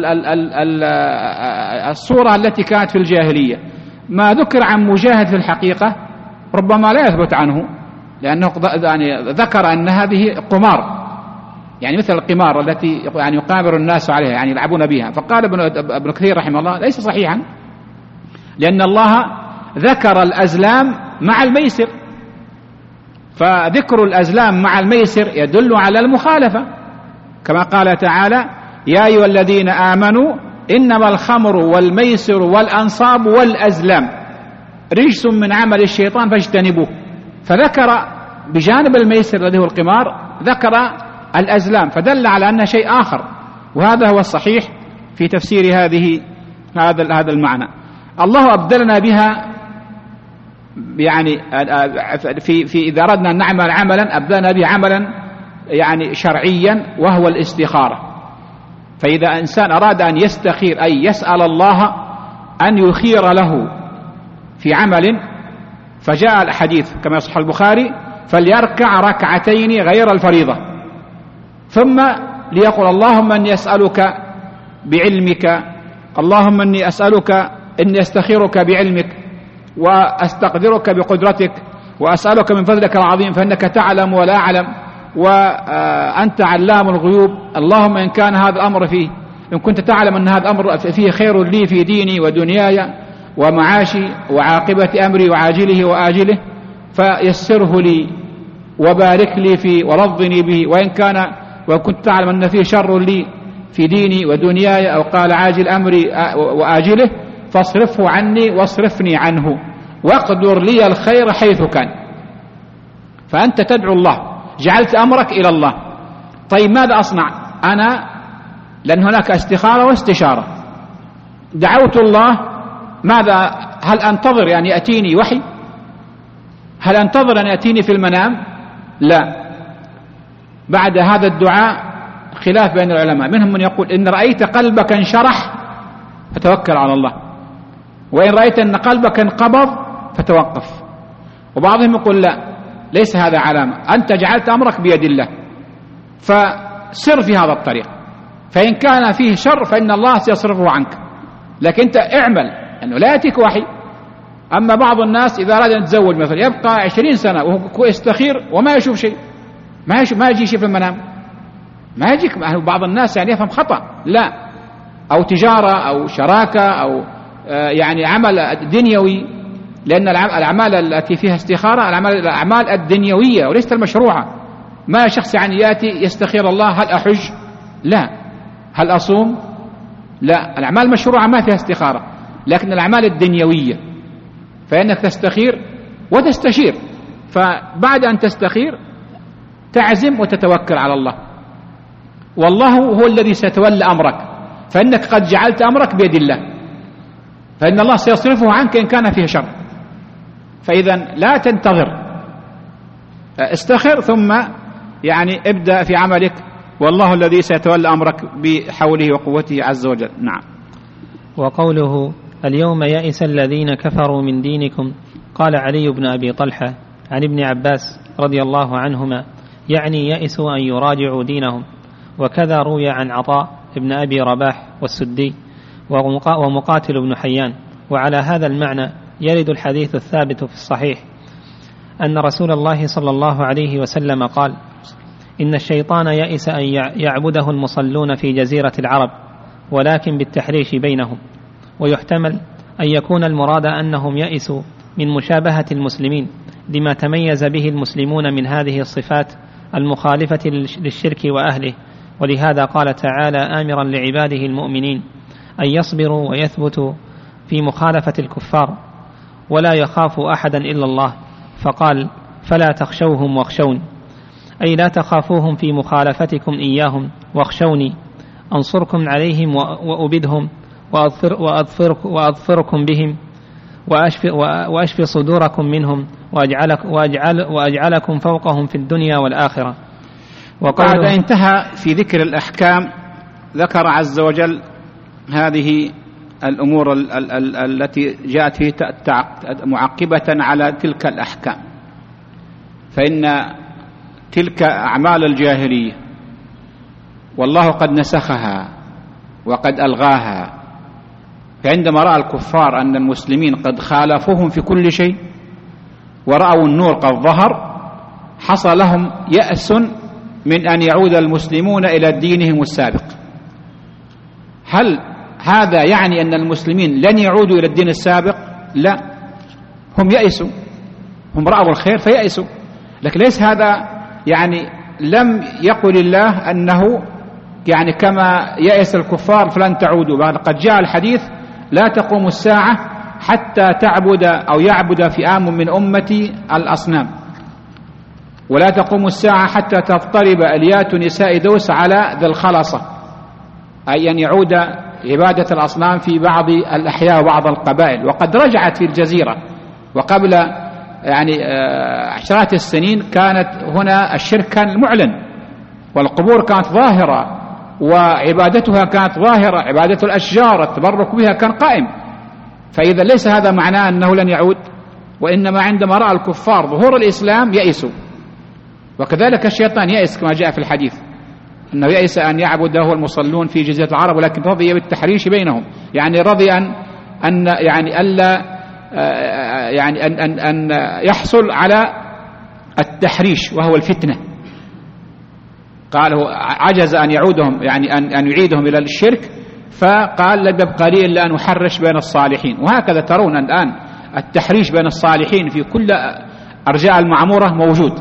الصورة التي كانت في الجاهلية. ما ذكر عن مجاهد في الحقيقة ربما لا يثبت عنه، لأنه يعني ذكر أن هذه قمار، يعني مثل القمار التي يعني يقامر الناس عليها، يعني يلعبون بها. فقال ابن كثير رحمه الله: ليس صحيحا، لأن الله ذكر الأزلام مع الميسر، فذكر الأزلام مع الميسر يدل على المخالفة، كما قال تعالى: يا أيها الذين آمنوا إنما الخمر والميسر والأنصاب والأزلام رجس من عمل الشيطان فاجتنبوه. فذكر بجانب الميسر الذي هو القمار ذكر الأزلام، فدل على أنها شيء آخر، وهذا هو الصحيح في تفسير هذا المعنى. الله أبدلنا بها، يعني في إذا أردنا أن نعمل عملا أبدلنا به عملا يعني شرعيا، وهو الاستخارة. فإذا إنسان أراد أن يستخير، أي يسأل الله أن يخير له في عمل، فجاء الحديث كما يصح البخاري: فليركع ركعتين غير الفريضة، ثم ليقول: اللهم أني أسألك بعلمك، اللهم أني أسألك أني أستخيرك بعلمك، وأستقدرك بقدرتك، وأسألك من فضلك العظيم فإنك تعلم ولا أعلم، وأنت علام الغيوب، اللهم إن كان هذا الأمر فيه، إن كنت تعلم أن هذا الأمر فيه خير لي في ديني ودنياي ومعاشي وعاقبة أمري وعاجله وآجله فيسره لي وبارك لي فيه ورضني به، وإن كنت تعلم أن فيه شر لي في ديني ودنياي، أو قال عاجل أمري وآجله، فاصرفه عني واصرفني عنه، واقدر لي الخير حيث كان. فأنت تدعو الله، جعلت أمرك إلى الله. طيب ماذا أصنع أنا؟ لأن هناك استخارة واستشارة. دعوت الله، ماذا؟ هل أنتظر يعني يأتيني وحي؟ هل أنتظر أن يأتيني في المنام؟ لا. بعد هذا الدعاء خلاف بين العلماء، منهم من يقول: إن رأيت قلبك انشرح فتوكل على الله، وإن رأيت أن قلبك انقبض فتوقف. وبعضهم يقول: لا، ليس هذا علامة، أنت جعلت أمرك بيد الله، فسر في هذا الطريق، فإن كان فيه شر فإن الله سيصرفه عنك، لكن أنت اعمل، أنه لا يأتيك وحي. أما بعض الناس إذا أراد أن يتزوج مثلا يبقى 20 سنة وهو يستخير وما يشوف شيء، ما يجي شيء في المنام، ما يجيك. بعض الناس يعني يفهم خطأ، لا، أو تجارة أو شراكة أو يعني عمل دنيوي، لأن الأعمال التي فيها استخارة الأعمال الدنيوية وليست المشروعة. ما شخص يعني يأتي يستخير الله: هل أحج؟ لا. هل أصوم؟ لا. الأعمال المشروعة ما فيها استخارة، لكن الأعمال الدنيوية فإنك تستخير وتستشير، فبعد أن تستخير تعزم وتتوكل على الله، والله هو الذي سيتولى أمرك، فإنك قد جعلت أمرك بيد الله، فإن الله سيصرفه عنك إن كان فيه شر. فإذا لا تنتظر، استخر ثم يعني ابدأ في عملك، والله الذي سيتولى أمرك بحوله وقوته عز وجل. نعم. وقوله: اليوم يئس الذين كفروا من دينكم قال علي بن أبي طلحة عن ابن عباس رضي الله عنهما: يعني يئسوا أن يراجعوا دينهم. وكذا روي عن عطاء ابن أبي رباح والسدي ومقاتل بن حيان. وعلى هذا المعنى يرد الحديث الثابت في الصحيح أن رسول الله صلى الله عليه وسلم قال: إن الشيطان يئس أن يعبده المصلون في جزيرة العرب، ولكن بالتحريش بينهم. ويحتمل أن يكون المراد أنهم يئسوا من مشابهة المسلمين لما تميز به المسلمون من هذه الصفات المخالفة للشرك وأهله. ولهذا قال تعالى آمرا لعباده المؤمنين أن يصبروا ويثبتوا في مخالفة الكفار ولا يخافوا أحدا إلا الله، فقال: فلا تخشوهم واخشون، أي لا تخافوهم في مخالفتكم إياهم، واخشوني أنصركم عليهم وأبدهم وأظفركم بهم وأشفي صدوركم منهم وأجعلكم فوقهم في الدنيا والآخرة. وقد انتهى في ذكر الأحكام ذكر عز وجل هذه الأمور التي جاءت فيه معقبة على تلك الأحكام، فإن تلك أعمال الجاهلية والله قد نسخها وقد ألغاها. فعندما رأى الكفار أن المسلمين قد خالفوهم في كل شيء ورأوا النور قد ظهر، حصل لهم يأس من أن يعود المسلمون إلى دينهم السابق. هل هذا يعني أن المسلمين لن يعودوا إلى الدين السابق؟ لا، هم يأسوا، هم رأوا الخير فيأسوا، لكن ليس هذا يعني لم يقل الله أنه يعني كما يأس الكفار فلن تعودوا، بل قد جاء الحديث: لا تقوم الساعة حتى تعبد أو يعبد فئام من أمتي الأصنام، ولا تقوم الساعة حتى تضطرب أليات نساء دوس على ذي الخلصة، أي أن يعود عبادة الأصنام في بعض الأحياء وبعض القبائل. وقد رجعت في الجزيرة، وقبل يعني عشرات السنين كانت هنا الشرك كان معلن، والقبور كانت ظاهرة، وعبادتها كانت ظاهرة، عبادة الأشجار التبرك بها كان قائم. فإذا ليس هذا معناه أنه لن يعود، وإنما عندما رأى الكفار ظهور الإسلام يئسوا. وكذلك الشيطان يئس كما جاء في الحديث أنه يئس أن يعبده المصلون في جزيرة العرب، ولكن رضي بالتحريش بينهم، يعني رضي أن يعني ألا يعني أن يحصل على التحريش وهو الفتنة. قالوا عجز أن يعودهم يعني أن يعيدهم إلى الشرك، فقال لا يبقى لي إلا أن أحرش بين الصالحين. وهكذا ترون الآن التحريش بين الصالحين في كل أرجاء المعمورة موجود.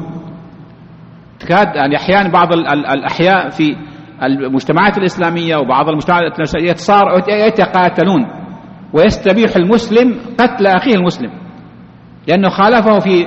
تكاد يعني أحيانا بعض الأحياء في المجتمعات الإسلامية وبعض المجتمعات الإسلامية يتقاتلون، ويستبيح المسلم قتل أخيه المسلم لأنه خالفه في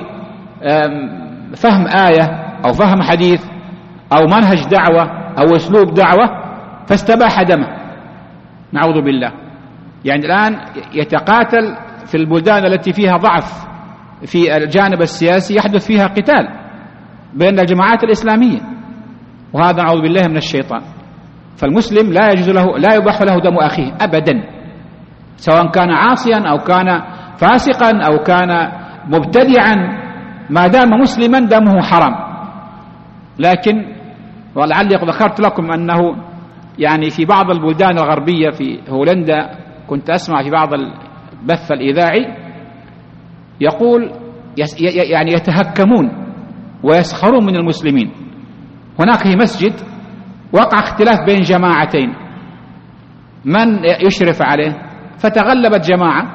فهم آية أو فهم حديث أو منهج دعوة أو أسلوب دعوة، فاستباح دمه، نعوذ بالله. يعني الآن يتقاتل في البلدان التي فيها ضعف في الجانب السياسي، يحدث فيها قتال بين الجماعات الإسلامية، وهذا نعوذ بالله من الشيطان. فالمسلم لا يجوز له، لا يباح له دم أخيه أبدا، سواء كان عاصيا أو كان فاسقا أو كان مبتدعا، ما دام مسلما دمه حرام. لكن ولعلي قد ذكرت لكم أنه يعني في بعض البلدان الغربية في هولندا كنت أسمع في بعض البث الإذاعي يقول يعني يتهكمون ويسخرون من المسلمين. هناك في مسجد وقع اختلاف بين جماعتين من يشرف عليه، فتغلبت جماعة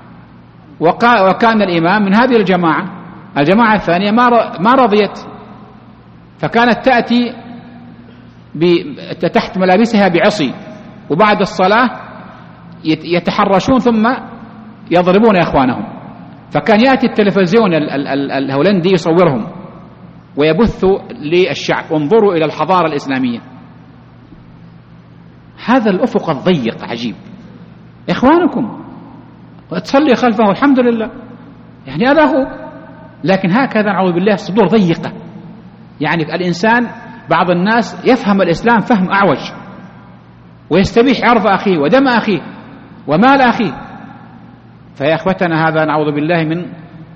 وكان الإمام من هذه الجماعة الثانية ما رضيت، فكانت تأتي تحت ملابسها بعصي، وبعد الصلاة يتحرشون ثم يضربون إخوانهم. فكان يأتي التلفزيون الهولندي يصورهم ويبث للشعب: انظروا إلى الحضارة الإسلامية. هذا الأفق الضيق عجيب. إخوانكم وتصلي خلفه الحمد لله، يعني هذا هو. لكن هكذا نعوذ بالله الصدور ضيقة. يعني الإنسان بعض الناس يفهم الإسلام فهم أعوج، ويستبيح عرض أخيه ودم أخيه ومال أخيه. فيا أخوتنا هذا نعوذ بالله من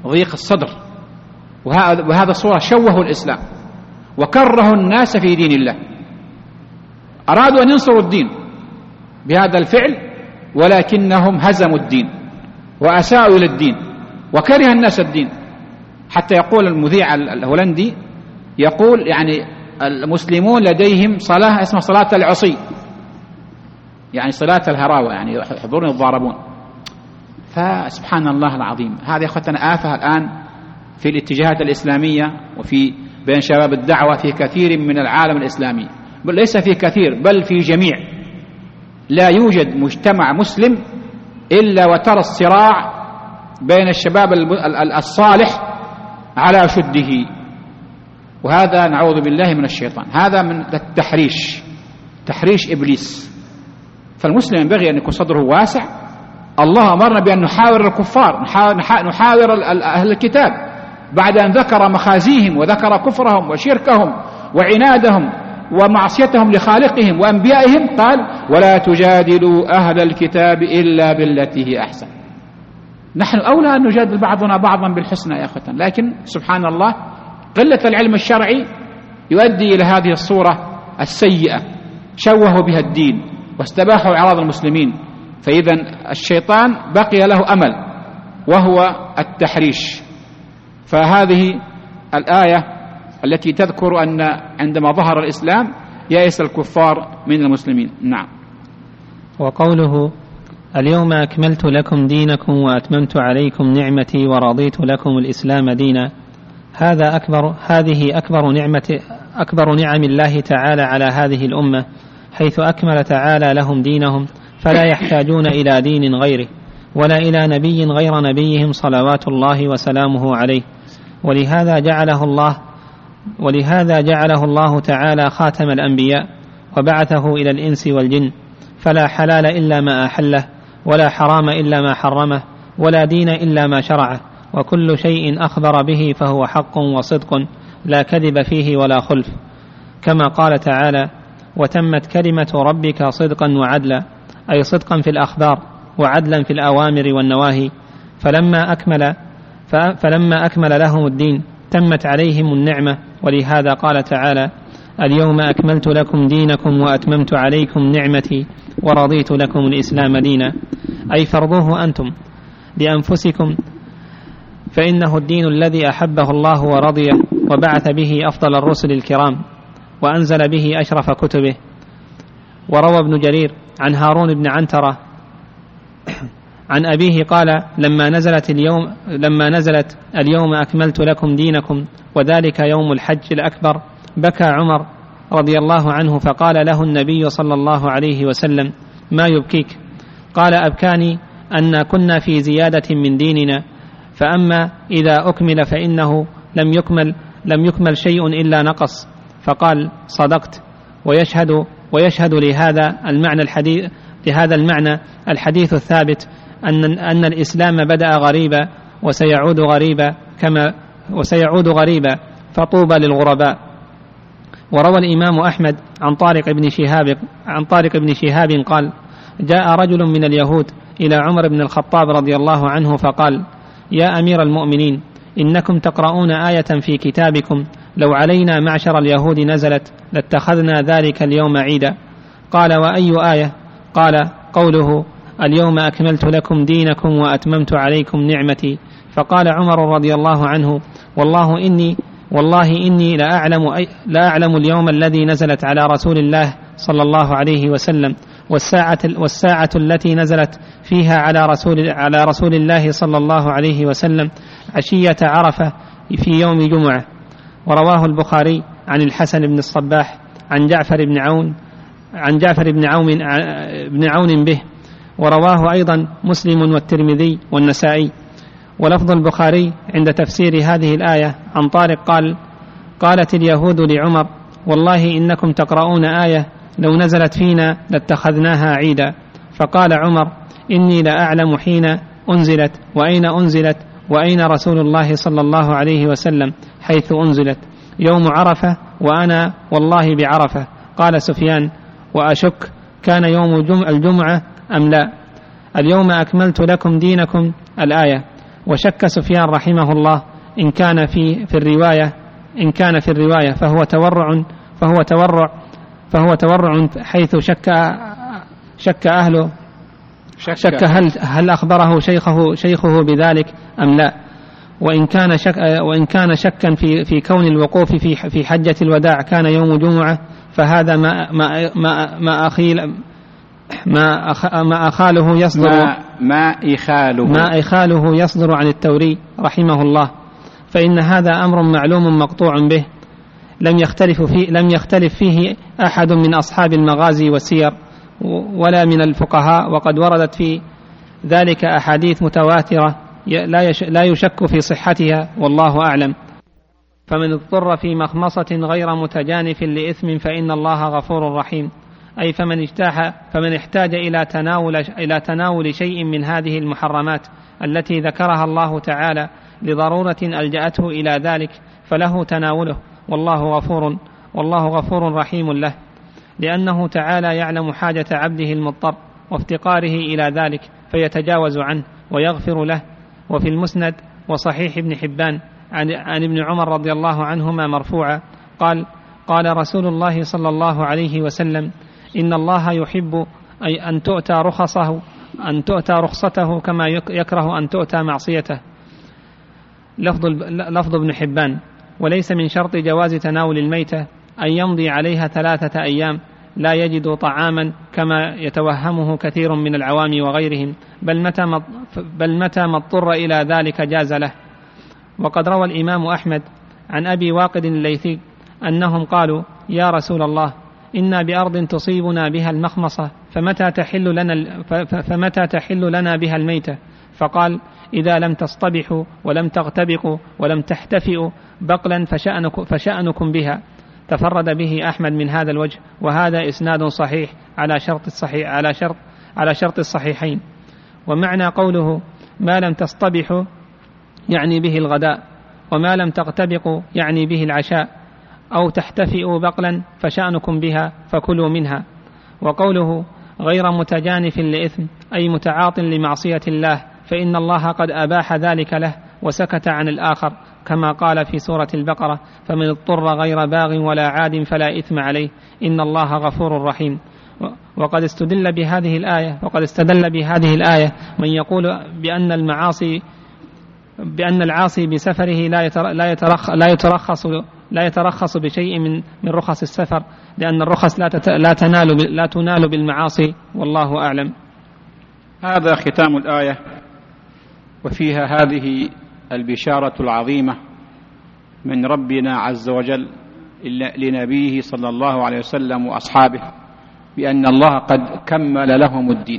ضيق الصدر. وهذا صورة شوهوا الإسلام وكرهوا الناس في دين الله، أرادوا أن ينصروا الدين بهذا الفعل ولكنهم هزموا الدين وأساءوا إلى الدين وكره الناس الدين. حتى يقول المذيع الهولندي، يقول يعني المسلمون لديهم صلاة اسمها صلاة العصي، يعني صلاة الهراوة، يعني يحضرون يتضاربون. فسبحان الله العظيم، هذه أخوتنا آفة الآن في الاتجاهات الإسلامية وفي بين شباب الدعوة في كثير من العالم الإسلامي، بل ليس في كثير بل في جميع. لا يوجد مجتمع مسلم إلا وترى الصراع بين الشباب الصالح على شده، وهذا نعوذ بالله من الشيطان، هذا من التحريش، تحريش إبليس. فالمسلم ينبغي أن يكون صدره واسع. الله أمرنا بأن نحاور الكفار، نحاور أهل الكتاب بعد أن ذكر مخازيهم وذكر كفرهم وشركهم وعنادهم ومعصيتهم لخالقهم وأنبيائهم، قال ولا تجادلوا أهل الكتاب إلا بالتي هي أحسن. نحن أولى أن نجادل بعضنا بعضا بالحسنى يا أخوة، لكن سبحان الله قلة العلم الشرعي يؤدي إلى هذه الصورة السيئة، شوهوا بها الدين واستباحوا أعراض المسلمين. فإذا الشيطان بقي له أمل وهو التحريش. فهذه الآية التي تذكر أن عندما ظهر الإسلام يأس الكفار من المسلمين. نعم. وقوله اليوم أكملت لكم دينكم وأتممت عليكم نعمتي ورضيت لكم الإسلام دينا، هذه أكبر نعم الله تعالى على هذه الأمة، حيث أكمل تعالى لهم دينهم فلا يحتاجون إلى دين غيره ولا إلى نبي غير نبيهم صلوات الله وسلامه عليه. ولهذا جعله الله تعالى خاتم الأنبياء وبعثه إلى الإنس والجن، فلا حلال إلا ما أحله ولا حرام إلا ما حرمه ولا دين إلا ما شرعه، وكل شيء أخبر به فهو حق وصدق لا كذب فيه ولا خلف، كما قال تعالى وتمت كلمة ربك صدقا وعدلا، أي صدقا في الأخبار وعدلا في الأوامر والنواهي. فلما أكمل لهم الدين تمت عليهم النعمة، ولهذا قال تعالى اليوم أكملت لكم دينكم وأتممت عليكم نعمتي ورضيت لكم الإسلام دينا، أي فرضوه أنتم بأنفسكم، فإنه الدين الذي أحبه الله ورضيه وبعث به أفضل الرسل الكرام وأنزل به أشرف كتبه. وروى ابن جرير عن هارون بن عنترة عن أبيه قال لما نزلت اليوم أكملت لكم دينكم وذلك يوم الحج الأكبر، بكى عمر رضي الله عنه فقال له النبي صلى الله عليه وسلم ما يبكيك؟ قال أبكاني أن كنا في زيادة من ديننا، فأما إذا أكمل فإنه لم يكمل شيء إلا نقص. فقال صدقت. ويشهد لهذا المعنى الحديث الثابت أن الإسلام بدأ غريبا وسيعود غريبا فطوبى للغرباء. وروى الإمام أحمد عن طارق بن شهاب قال جاء رجل من اليهود إلى عمر بن الخطاب رضي الله عنه فقال يا أمير المؤمنين إنكم تقرؤون آية في كتابكم لو علينا معشر اليهود نزلت لاتخذنا ذلك اليوم عيدا. قال وأي آية؟ قال قوله اليوم أكملت لكم دينكم وأتممت عليكم نعمتي. فقال عمر رضي الله عنه والله إني لا أعلم اليوم الذي نزلت على رسول الله صلى الله عليه وسلم والساعة التي نزلت فيها على رسول الله صلى الله عليه وسلم عشية عرفة في يوم جمعة. ورواه البخاري عن الحسن بن الصباح عن جعفر بن عون به، ورواه أيضا مسلم والترمذي والنسائي. ولفظ البخاري عند تفسير هذه الآية عن طارق قالت اليهود لعمر والله إنكم تقرؤون آية لو نزلت فينا لاتخذناها عيدا. فقال عمر إني لا أعلم حين أنزلت وأين أنزلت وأين رسول الله صلى الله عليه وسلم حيث أنزلت، يوم عرفة وأنا والله بعرفة. قال سفيان وأشك كان يوم الجمعة أم لا. اليوم أكملت لكم دينكم الآية وشك سفيان رحمه الله إن كان في الرواية فهو تورع حيث شك أهله هل أخبره شيخه بذلك أم لا. وإن كان شكا في كون الوقوف في حجة الوداع كان يوم جمعة فهذا ما إخاله يصدر عن التوري رحمه الله، فإن هذا أمر معلوم مقطوع به لم يختلف فيه أحد من أصحاب المغازي والسير ولا من الفقهاء، وقد وردت في ذلك أحاديث متواترة لا يشك في صحتها والله أعلم. فمن اضطر في مخمصة غير متجانف لإثم فإن الله غفور رحيم، أي فمن احتاج إلى تناول شيء من هذه المحرمات التي ذكرها الله تعالى لضرورة ألجأته إلى ذلك فله تناوله، والله غفور رحيم له، لأنه تعالى يعلم حاجة عبده المضطر وافتقاره إلى ذلك فيتجاوز عنه ويغفر له. وفي المسند وصحيح ابن حبان عن ابن عمر رضي الله عنهما مرفوعا قال رسول الله صلى الله عليه وسلم: إن الله يحب أن تؤتى رخصته كما يكره أن تؤتى معصيته. لفظ ابن حبان. وليس من شرط جواز تناول الميتة أن يمضي عليها 3 أيام لا يجد طعاما كما يتوهمه كثير من العوام وغيرهم، بل متى ما اضطر إلى ذلك جاز له. وقد روى الإمام أحمد عن أبي واقد الليثي أنهم قالوا: يا رسول الله، إنا بأرض تصيبنا بها المخمصة فمتى تحل لنا بها الميتة؟ فقال: إذا لم تصطبحوا ولم تغتبقوا ولم تحتفئوا بقلا فشأنكم بها. تفرد به أحمد من هذا الوجه، وهذا إسناد صحيح على شرط الصحيحين. ومعنى قوله ما لم تصطبحوا يعني به الغداء، وما لم تغتبقوا يعني به العشاء، أو تحتفئوا بقلا فشأنكم بها فكلوا منها. وقوله غير متجانف لإثم أي متعاط لمعصية الله، فإن الله قد أباح ذلك له وسكت عن الآخر، كما قال في سورة البقرة: فمن اضطر غير باغ ولا عاد فلا إثم عليه إن الله غفور رحيم. وقد استدل بهذه الآية من يقول بأن العاصي بسفره لا يترخص بشيء من رخص السفر، لأن الرخص لا تنال بالمعاصي، والله أعلم. هذا ختام الآية، وفيها هذه البشارة العظيمة من ربنا عز وجل لنبيه صلى الله عليه وسلم وأصحابه بأن الله قد كمل لهم الدين.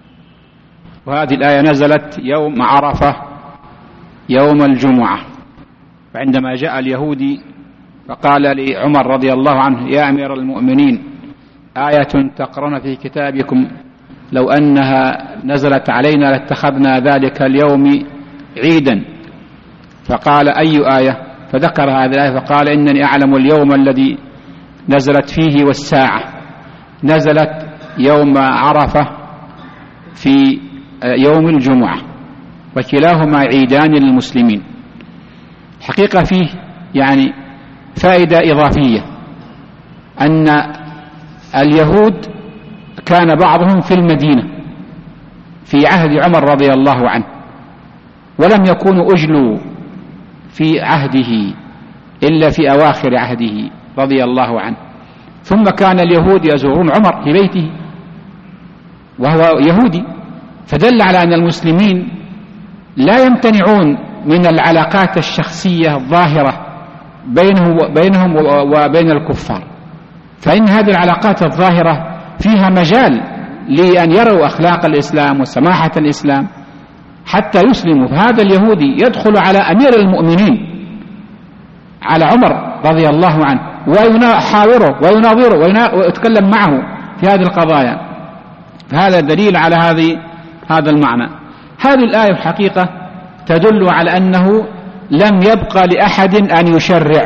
وهذه الآية نزلت يوم عرفة يوم الجمعة، وعندما جاء اليهودي فقال لعمر رضي الله عنه: يا أمير المؤمنين، آية تقرأون في كتابكم لو أنها نزلت علينا لاتخذنا ذلك اليوم عيدا. فقال: أي آية؟ فذكر هذه الآية فقال: إنني أعلم اليوم الذي نزلت فيه والساعة. نزلت يوم عرفة في يوم الجمعة، وكلاهما عيدان للمسلمين. حقيقة فيه يعني فائدة إضافية، أن اليهود كان بعضهم في المدينة في عهد عمر رضي الله عنه، ولم يكونوا أجلوا في عهده إلا في أواخر عهده رضي الله عنه. ثم كان اليهود يزورون عمر في بيته وهو يهودي، فدل على أن المسلمين لا يمتنعون من العلاقات الشخصية الظاهرة بينهم وبين الكفار، فإن هذه العلاقات الظاهرة فيها مجال لأن يروا أخلاق الإسلام وسماحة الإسلام حتى يسلموا. فهذا اليهودي يدخل على أمير المؤمنين على عمر رضي الله عنه ويحاوره ويناظره ويتكلم معه في هذه القضايا، فهذا دليل على هذا المعنى. هذه الآية الحقيقة تدل على أنه لم يبقى لأحد أن يشرع،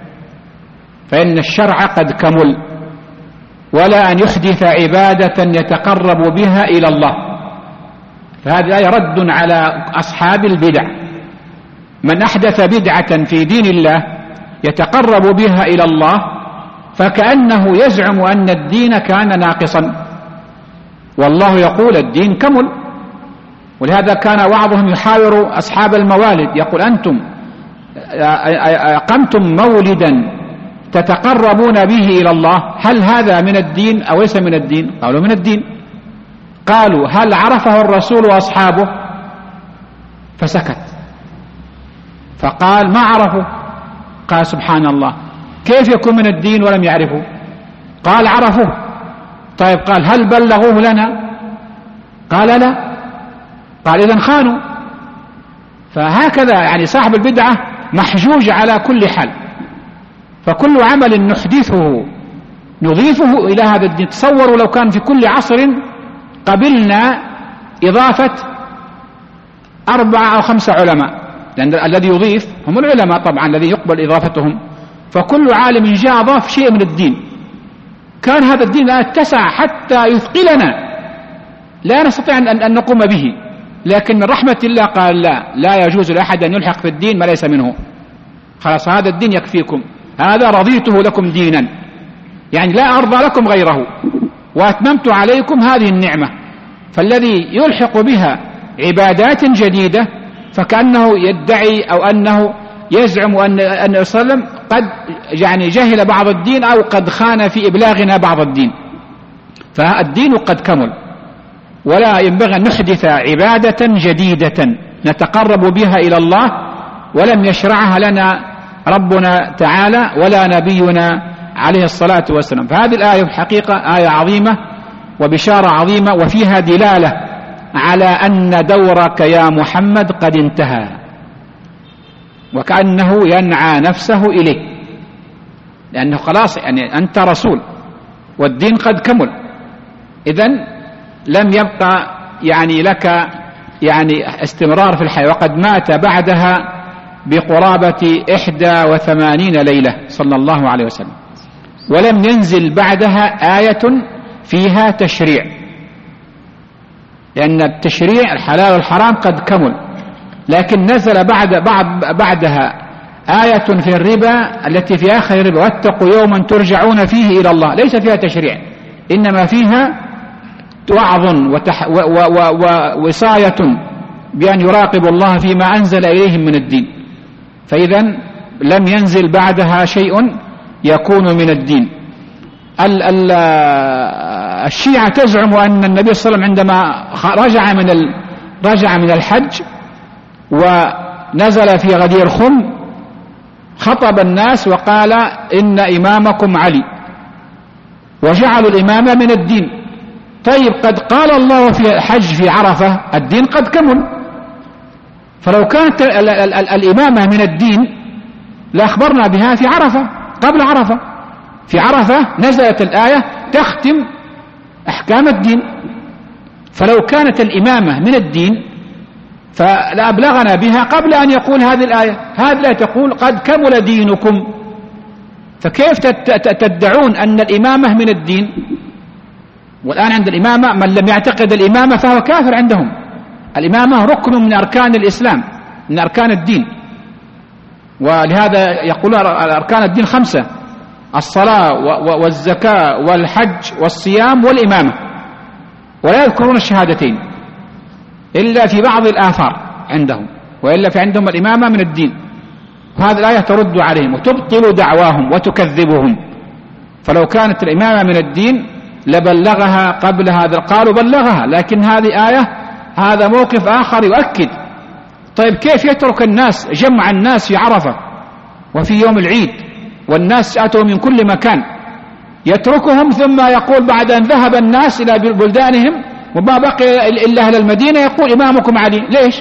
فإن الشرع قد كمل، ولا أن يحدث عبادة يتقرب بها إلى الله. فهذه الآية رد على أصحاب البدع. من أحدث بدعة في دين الله يتقرب بها إلى الله فكأنه يزعم أن الدين كان ناقصا، والله يقول الدين كمل. ولهذا كان بعضهم يحاور أصحاب الموالد يقول: أنتم أقمتم مولدا تتقربون به إلى الله، هل هذا من الدين أو ليس من الدين؟ قالوا من الدين. قالوا: هل عرفه الرسول وأصحابه؟ فسكت، فقال: ما عرفوا. قال: سبحان الله، كيف يكون من الدين ولم يعرفوا؟ قال: عرفوه. طيب، قال: هل بلغوه لنا؟ قال: لا. قال: إذن خانوا. فهكذا يعني صاحب البدعة محجوج على كل حال، فكل عمل نحدثه نضيفه إلى هذا الدين. تصوروا لو كان في كل عصر قبلنا إضافة 4 أو 5 علماء، لأن الذي يضيف هم العلماء طبعا الذي يقبل إضافتهم، فكل عالم جاء أضاف شيء من الدين، كان هذا الدين لا اتسع حتى يثقلنا، لا نستطيع أن نقوم به. لكن من رحمة الله قال: لا يجوز لأحد أن يلحق في الدين ما ليس منه، خلاص هذا الدين يكفيكم، هذا رضيته لكم دينا، يعني لا أرضى لكم غيره، وأتممت عليكم هذه النعمة. فالذي يلحق بها عبادات جديدة فكأنه يدعي أو أنه يزعم أن النبي صلى الله عليه وسلم قد يعني جهل بعض الدين أو قد خان في إبلاغنا بعض الدين. فالدين قد كمل، ولا ينبغي أن نحدث عبادة جديدة نتقرب بها إلى الله ولم يشرعها لنا ربنا تعالى ولا نبينا عليه الصلاة والسلام. فهذه الآية في الحقيقة آية عظيمة وبشارة عظيمة، وفيها دلالة على أن دورك يا محمد قد انتهى، وكأنه ينعى نفسه إليه، لأنه خلاص يعني أنت رسول والدين قد كمل، إذن لم يبقى يعني لك يعني استمرار في الحياة، وقد مات بعدها بقرابة 81 ليلة صلى الله عليه وسلم، ولم ينزل بعدها آية فيها تشريع، لأن التشريع الحلال والحرام قد كمل، لكن نزل بعدها آية في الربا التي في آخر الربا: واتقوا يوما ترجعون فيه إلى الله، ليس فيها تشريع، إنما فيها وعظ ووصاية بأن يراقبوا الله فيما أنزل إليهم من الدين. فإذا لم ينزل بعدها شيء يكون من الدين. الشيعة تزعم أن النبي صلى الله عليه وسلم عندما رجع من الحج ونزل في غدير خم خطب الناس وقال: إن إمامكم علي، وجعلوا الإمامة من الدين. طيب، قد قال الله في الحج في عرفة: الدين قد كمل، فلو كانت الإمامة من الدين لأخبرنا بها في عرفة قبل عرفة. في عرفة نزلت الآية تختم أحكام الدين، فلو كانت الإمامة من الدين فلأبلغنا بها قبل أن يقول هذه الآية. هذه الآية تقول: قد كمل دينكم، فكيف تدعون أن الإمامة من الدين؟ والآن عند الإمامة من لم يعتقد الإمامة فهو كافر عندهم. الإمامة ركن من أركان الإسلام، من أركان الدين، ولهذا يقول أركان الدين 5: الصلاة والزكاة والحج والصيام والإمامة، ولا يذكرون الشهادتين إلا في بعض الآثار عندهم، وإلا في عندهم الإمامة من الدين. وهذه الآية ترد عليهم وتبطل دعواهم وتكذبهم. فلو كانت الإمامة من الدين لبلغها قبل هذا، قالوا بلغها، لكن هذه آية، هذا موقف آخر يؤكد. طيب، كيف يترك الناس جمع الناس في عرفة وفي يوم العيد والناس أتوا من كل مكان، يتركهم ثم يقول بعد أن ذهب الناس إلى بلدانهم وما بقي إلا أهل المدينة يقول: إمامكم علي؟ ليش؟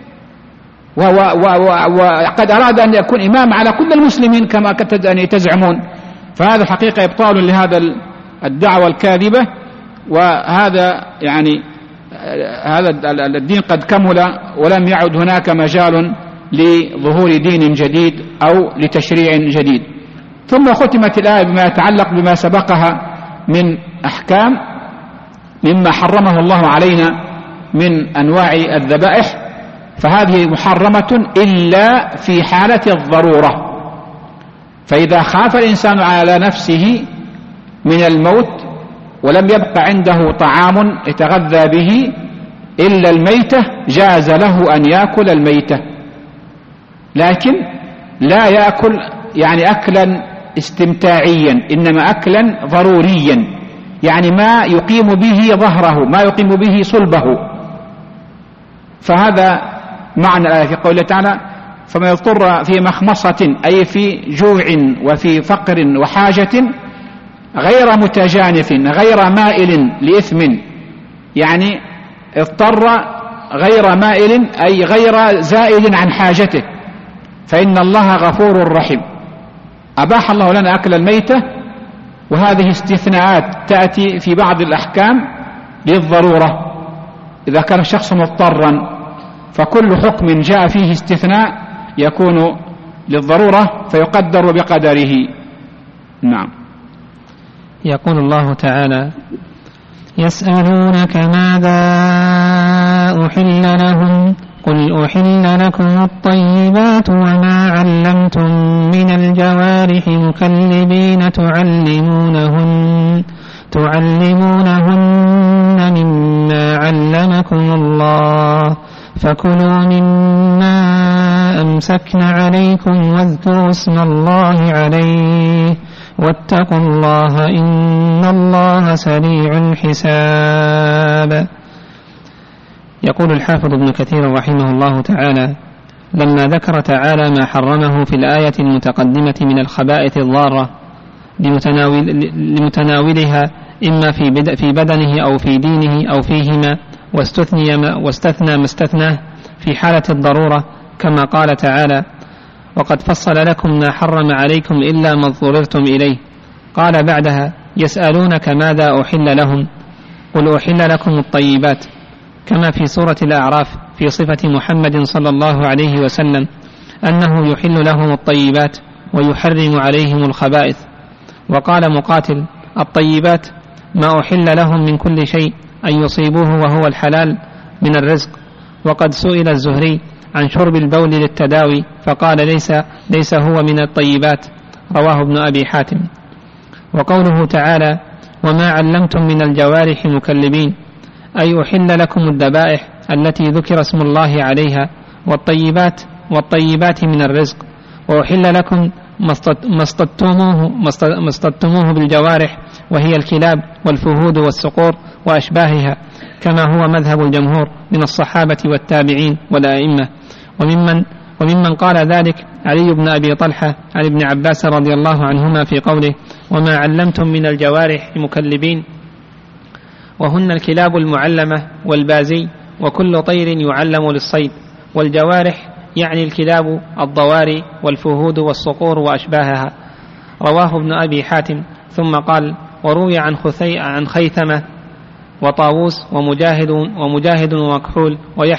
وقد أراد أن يكون إمام على كل المسلمين كما تزعمون. فهذا حقيقة إبطال لهذا الدعوة الكاذبة، وهذا يعني هذا الدين قد كمل ولم يعد هناك مجال لظهور دين جديد أو لتشريع جديد. ثم ختمت الآية بما يتعلق بما سبقها من أحكام مما حرمه الله علينا من أنواع الذبائح فهذه محرمة إلا في حالة الضرورة. فإذا خاف الإنسان على نفسه من الموت ولم يبق عنده طعام يتغذى به إلا الميتة جاز له أن يأكل الميتة، لكن لا يأكل يعني أكلا استمتاعيا، إنما أكلا ضروريا، يعني ما يقيم به ظهره، ما يقيم به صلبه. فهذا معنى الآية في قوله تعالى: فمن يضطر في مخمصة، أي في جوع وفي فقر وحاجة غير متجانف غير مائل لإثم، يعني اضطر غير مائل أي غير زائد عن حاجته، فإن الله غفور رحيم. أباح الله لنا أكل الميتة، وهذه استثناءات تأتي في بعض الأحكام للضرورة. إذا كان الشخص مضطرا فكل حكم جاء فيه استثناء يكون للضرورة فيقدر بقدره. نعم. يقول الله تعالى: يسألونك ماذا أحل لهم قل أحل لكم الطيبات وما علمتم من الجوارح مكلبين تعلمونهن مما علمكم الله فكلوا مما أمسكن عليكم واذكروا اسم الله عليه واتقوا الله إن الله سريع الحساب. يقول الحافظ ابن كثير رحمه الله تعالى: لما ذكر تعالى ما حرمه في الآية المتقدمة من الخبائث الضارة لمتناولها إما في بدنه أو في دينه أو فيهما، واستثنى ما استثناه في حالة الضرورة، كما قال تعالى: وقد فصل لكم ما حرم عليكم إلا ما اضطررتم إليه. قال بعدها: يسألونك ماذا أحل لهم قل أحل لكم الطيبات، كما في سورة الأعراف في صفة محمد صلى الله عليه وسلم أنه يحل لهم الطيبات ويحرم عليهم الخبائث. وقال مقاتل: الطيبات ما أحل لهم من كل شيء أن يصيبوه وهو الحلال من الرزق. وقد سئل الزهري عن شرب البول للتداوي فقال: ليس هو من الطيبات، رواه ابن أبي حاتم. وقوله تعالى: وما علمتم من الجوارح مكلبين، أي أحل لكم الذبائح التي ذكر اسم الله عليها، والطيبات من الرزق، وأحل لكم ما اصطدتموه بالجوارح، وهي الكلاب والفهود والصقور وأشباهها، كما هو مذهب الجمهور من الصحابة والتابعين والأئمة. وممن قال ذلك علي بن أبي طلحة عن ابن عباس رضي الله عنهما في قوله: وما علمتم من الجوارح مكلبين، وهن الكلاب المعلمة والبازي وكل طير يعلم للصيد. والجوارح يعني الكلاب الضواري والفهود والصقور وأشباهها. رواه ابن أبي حاتم. ثم قال: وروي عن خيثمة وطاووس ومجاهد ومكحول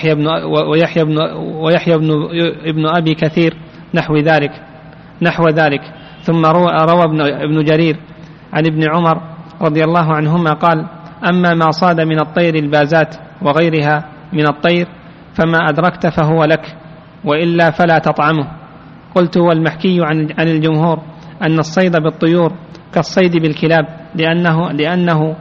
ويحيى ابن أبي كثير نحو ذلك. ثم روى ابن جرير عن ابن عمر رضي الله عنهما قال: أما ما صاد من الطير البازات وغيرها من الطير فما أدركت فهو لك، وإلا فلا تطعمه. قلت: والمحكي عن الجمهور أن الصيد بالطيور كالصيد بالكلاب، لأنه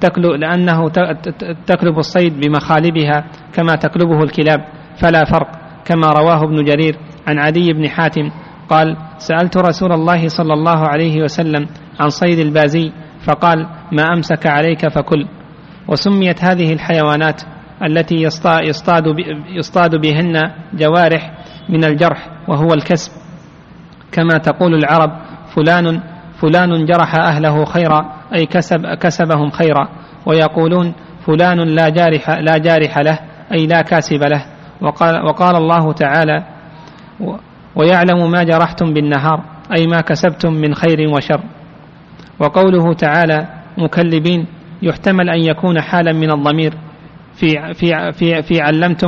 تكلب الصيد بمخالبها كما تكلبه الكلاب، فلا فرق، كما رواه ابن جرير عن عدي بن حاتم قال: سألت رسول الله صلى الله عليه وسلم عن صيد البازي فقال: ما أمسك عليك فكل. وسميت هذه الحيوانات التي يصطاد بهن جوارح من الجرح، وهو الكسب، كما تقول العرب: فلان جرح أهله خيرا، أي كسبهم خيرا. ويقولون: فلان لا جارح له، أي لا كاسب له. وقال الله تعالى: ويعلم ما جرحتم بالنهار، أي ما كسبتم من خير وشر. وقوله تعالى: مكلبين، يحتمل أن يكون حالا من الضمير في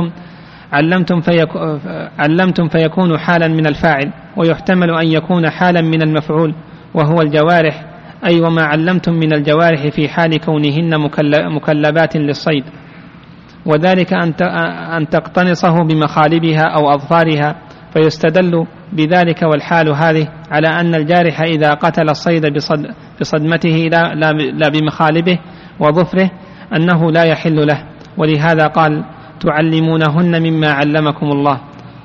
علمتم فيكون حالا من الفاعل، ويحتمل أن يكون حالا من المفعول وهو الجوارح، أي وما علمتم من الجوارح في حال كونهن مكلبات للصيد. وذلك أن تقتنصه بمخالبها أو أظفارها، فيستدل بذلك والحال هذه على أن الجارح إذا قتل الصيد بصدمته لا بمخالبه وظفره أنه لا يحل له. ولهذا قال تعلمونهن مما علمكم الله،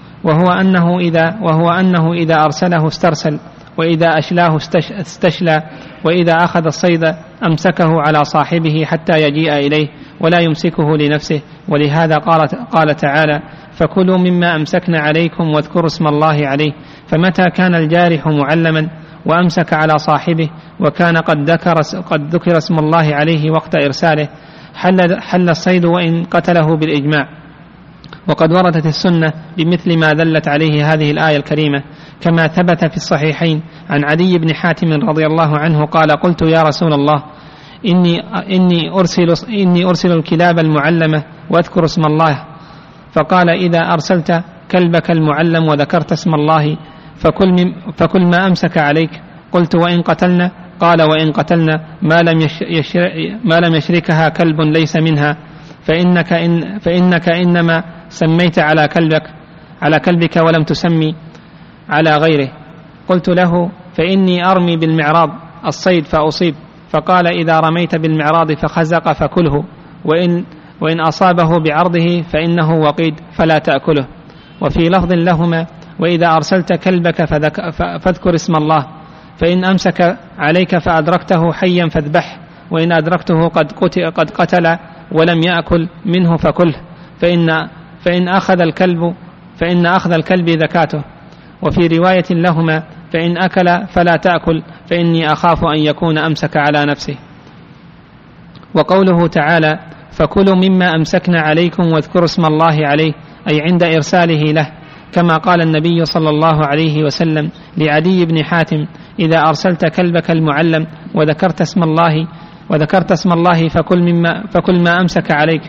وهو أنه إذا أرسله استرسل، وإذا أشلاه استشلى، وإذا أخذ الصيد أمسكه على صاحبه حتى يجيء إليه ولا يمسكه لنفسه. ولهذا قال تعالى فكلوا مما أمسكنا عليكم واذكروا اسم الله عليه. فمتى كان الجارح معلما وأمسك على صاحبه وكان قد ذكر اسم الله عليه وقت إرساله حل الصيد وإن قتله بالإجماع. وقد وردت السنة بمثل ما دلت عليه هذه الآية الكريمة، كما ثبت في الصحيحين عن عدي بن حاتم رضي الله عنه قال قلت يا رسول الله إني أرسل الكلاب المعلمة وأذكر اسم الله، فقال إذا أرسلت كلبك المعلم وذكرت اسم الله فكل ما أمسك عليك. قلت وإن قتلنا؟ قال وإن قتلنا ما لم يشركها كلب ليس منها، فإنك إنما سميت على كلبك ولم تسمي على غيره. قلت له فإني أرمي بالمعراض الصيد فأصيب، فقال إذا رميت بالمعراض فخزق فكله، وإن أصابه بعرضه فإنه وقيد فلا تأكله. وفي لفظ لهما وإذا أرسلت كلبك فاذكر اسم الله، فإن أمسك عليك فأدركته حيا فاذبح، وإن أدركته قد قتل ولم يأكل منه فكله، فإن أخذ الكلب ذكاته. وفي رواية لهما فإن أكل فلا تأكل فإني أخاف أن يكون أمسك على نفسه. وقوله تعالى فكلوا مما أمسكنا عليكم واذكروا اسم الله عليه، أي عند إرساله له، كما قال النبي صلى الله عليه وسلم لعدي بن حاتم إذا أرسلت كلبك المعلم وذكرت اسم الله فكل ما أمسك عليك.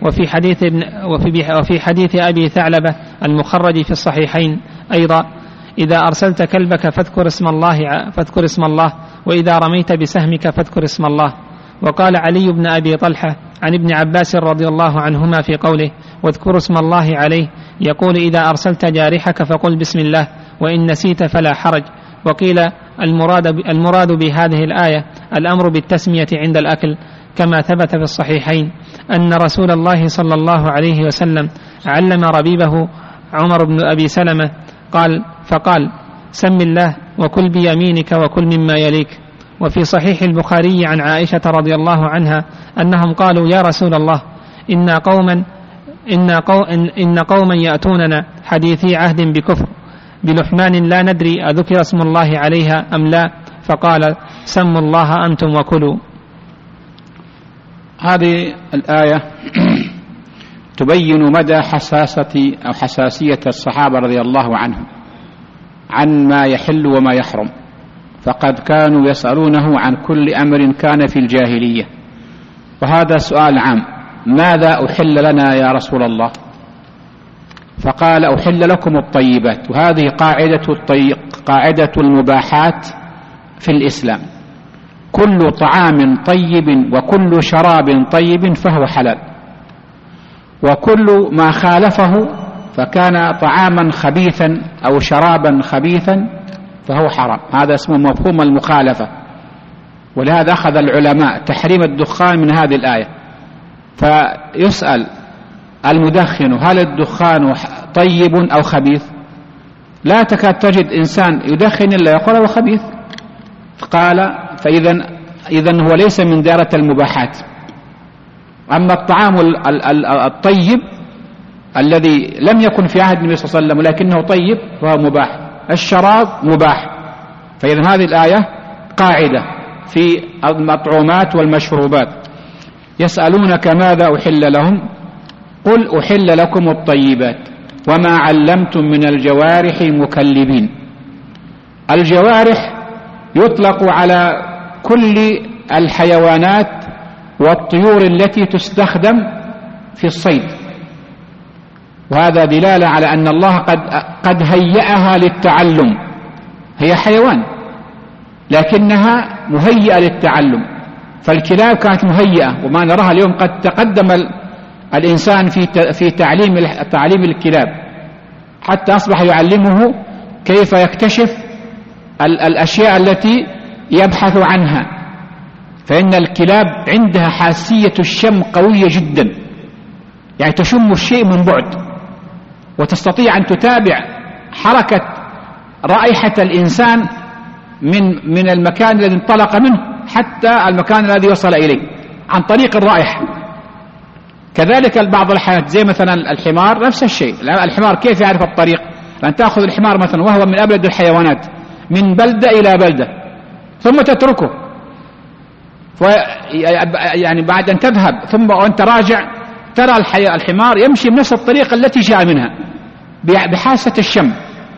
وفي حديث أبي ثعلبة المخرج في الصحيحين أيضا إذا أرسلت كلبك فاذكر اسم الله، وإذا رميت بسهمك فاذكر اسم الله. وقال علي بن أبي طلحة عن ابن عباس رضي الله عنهما في قوله واذكروا اسم الله عليه يقول إذا أرسلت جارحك فقل بسم الله، وإن نسيت فلا حرج. وقيل المراد بهذه الآية الأمر بالتسمية عند الأكل، كما ثبت في الصحيحين أن رسول الله صلى الله عليه وسلم علم ربيبه عمر بن أبي سلمة فقال سم الله وكل بيمينك وكل مما يليك. وفي صحيح البخاري عن عائشة رضي الله عنها أنهم قالوا يا رسول الله إن قوما يأتوننا حديثي عهد بكفر بلحمان لا ندري أذكر اسم الله عليها أم لا، فقال سموا الله أنتم وكلوا. هذه الآية تبين مدى حساسية الصحابة رضي الله عنهم عن ما يحل وما يحرم، فقد كانوا يسألونه عن كل أمر كان في الجاهلية. وهذا سؤال عام، ماذا أحل لنا يا رسول الله؟ فقال أحل لكم الطيبات. وهذه قاعدة المباحات في الإسلام، كل طعام طيب وكل شراب طيب فهو حلال، وكل ما خالفه فكان طعاما خبيثا أو شرابا خبيثا فهو حرام. هذا اسمه مفهوم المخالفة. ولهذا أخذ العلماء تحريم الدخان من هذه الآية. فيسأل المدخن هل الدخان طيب أو خبيث؟ لا تكاد تجد إنسان يدخن إلا يقول هو خبيث. قال فإذن هو ليس من دائرة المباحات. أما الطعام الطيب الذي لم يكن في عهد النبي صلى الله عليه وسلم ولكنه طيب فهو مباح، الشراب مباح. فإذن هذه الآية قاعدة في المطعومات والمشروبات. يسألونك ماذا أحل لهم؟ قل أحل لكم الطيبات وما علمتم من الجوارح مكلبين. الجوارح يطلق على كل الحيوانات والطيور التي تستخدم في الصيد، وهذا دلالة على أن الله قد هيئها للتعلم. هي حيوان لكنها مهيئة للتعلم، فالكلاب كانت مهيئة، وما نراها اليوم قد تقدم الإنسان في تعليم الكلاب، حتى أصبح يعلمه كيف يكتشف الأشياء التي يبحث عنها. فإن الكلاب عندها حاسية الشم قوية جدا، يعني تشم الشيء من بعد، وتستطيع أن تتابع حركة رائحة الإنسان من المكان الذي انطلق منه حتى المكان الذي وصل إليه عن طريق الرائحة. كذلك بعض الحيوانات زي مثلا الحمار نفس الشيء. الحمار كيف يعرف الطريق؟ لأن تأخذ الحمار مثلا وهو من أبلد الحيوانات من بلدة إلى بلدة ثم تتركه، يعني بعد أن تذهب ثم وأنت راجع ترى الحمار يمشي بنفس الطريقة التي جاء منها بحاسة الشم،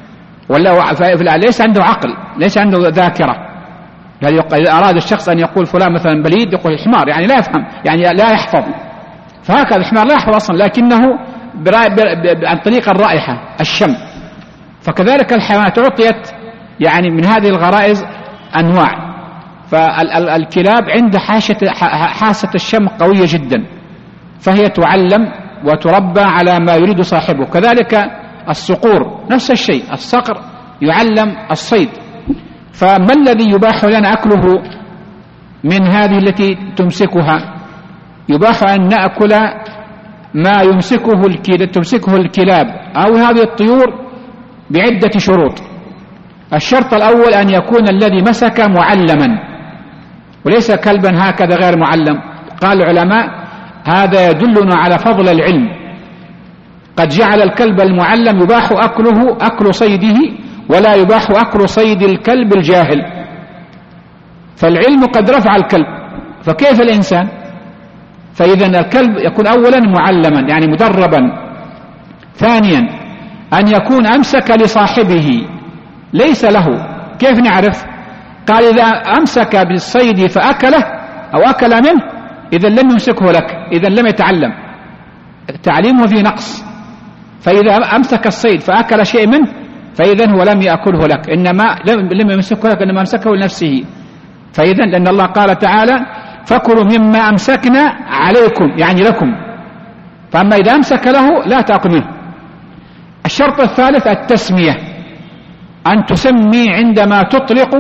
ليس عنده عقل، ليس عنده ذاكرة. يعني إذا أراد الشخص أن يقول فلان مثلا بليد يقول الحمار، يعني لا يفهم، يعني لا يحفظ. فهكذا الحمار لا يحفظ أصلا، لكنه عن طريق الرائحة الشم. فكذلك الحيوانات أعطيت يعني من هذه الغرائز أنواع. فالكلاب عندها حاسة الشم قوية جدا، فهي تعلم وتربى على ما يريد صاحبه. كذلك الصقور نفس الشيء، الصقر يعلم الصيد. فما الذي يباح لنا أكله من هذه التي تمسكها؟ يباح أن نأكل ما تمسكه الكلاب أو هذه الطيور بعدة شروط. الشرط الأول أن يكون الذي مسك معلما، وليس كلبا هكذا غير معلم. قال العلماء هذا يدلنا على فضل العلم. قد جعل الكلب المعلم يباح أكله أكل صيده، ولا يباح أكل صيد الكلب الجاهل. فالعلم قد رفع الكلب، فكيف الإنسان؟ فإذا الكلب يكون أولا معلما يعني مدربا. ثانيا أن يكون أمسك لصاحبه ليس له. كيف نعرف؟ قال إذا أمسك بالصيد فأكله أو أكل منه إذا لم يمسكه لك، إذا لم يتعلم، تعليمه فيه نقص. فإذا أمسك الصيد فأكل شيء منه فإذا هو لم يأكله لك، إنما لم يمسكه لك، إنما أمسكه لنفسه. فإذا لأن الله قال تعالى فكلوا مما أمسكنا عليكم يعني لكم، فأما إذا أمسك له لا تأكل منه. الشرط الثالث التسمية، أن تسمي عندما تطلق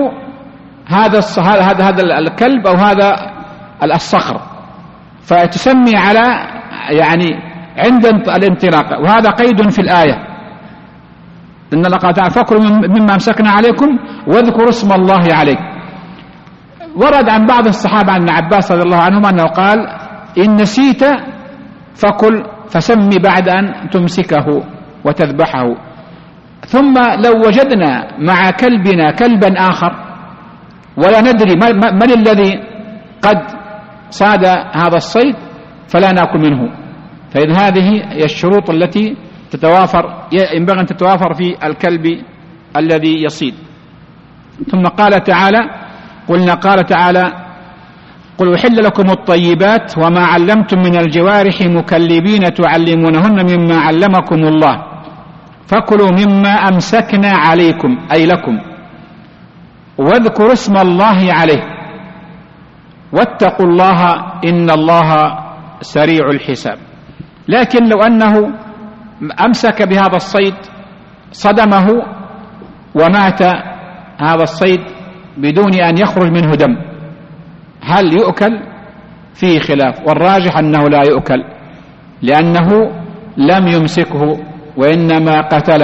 هذا الكلب أو هذا الصقر، فتسمي على يعني عند الانطلاق. وهذا قيد في الآية، إن الله قال تعالى فكلوا مما أمسكنا عليكم واذكروا اسم الله عليه. ورد عن بعض الصحابة عن ابن عباس رضي الله عنهما أنه قال إن نسيت فكل فسمي بعد أن تمسكه وتذبحه. ثم لو وجدنا مع كلبنا كلبا آخر ولا ندري من الذي قد صاد هذا الصيد فلا نأكل منه. فإذا هذه هي الشروط التي ينبغي أن تتوافر في الكلب الذي يصيد. ثم قال تعالى قل أحل لكم الطيبات وما علمتم من الجوارح مكلبين تعلمونهن مما علمكم الله فكلوا مما أمسكنا عليكم أي لكم واذكروا اسم الله عليه واتقوا الله إن الله سريع الحساب. لكن لو أنه أمسك بهذا الصيد صدمه ومات هذا الصيد بدون أن يخرج منه دم، هل يؤكل؟ فيه خلاف، والراجح أنه لا يؤكل لأنه لم يمسكه وإنما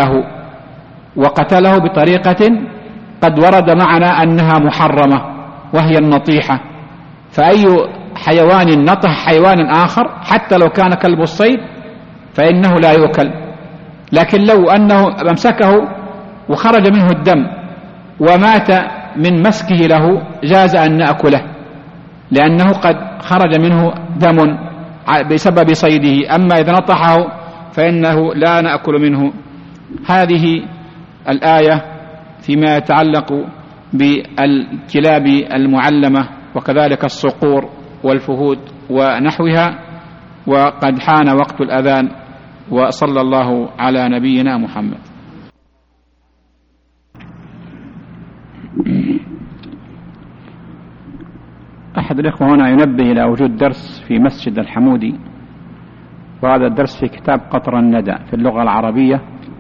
قتله بطريقة قد ورد معنا أنها محرمة وهي النطيحة. فأي حيوان نطح حيوان آخر حتى لو كان كلب الصيد فإنه لا يؤكل. لكن لو أنه أمسكه وخرج منه الدم ومات من مسكه له جاز أن نأكله لأنه قد خرج منه دم بسبب صيده. أما إذا نطحه فإنه لا نأكل منه. هذه الآية فيما يتعلق بالكلاب المعلمة وكذلك الصقور والفهود ونحوها. وقد حان وقت الأذان، وصلى الله على نبينا محمد. أحد الإخوة هنا ينبه إلى وجود درس في مسجد الحمودي، وهذا الدرس في كتاب قطر الندى في اللغة العربية.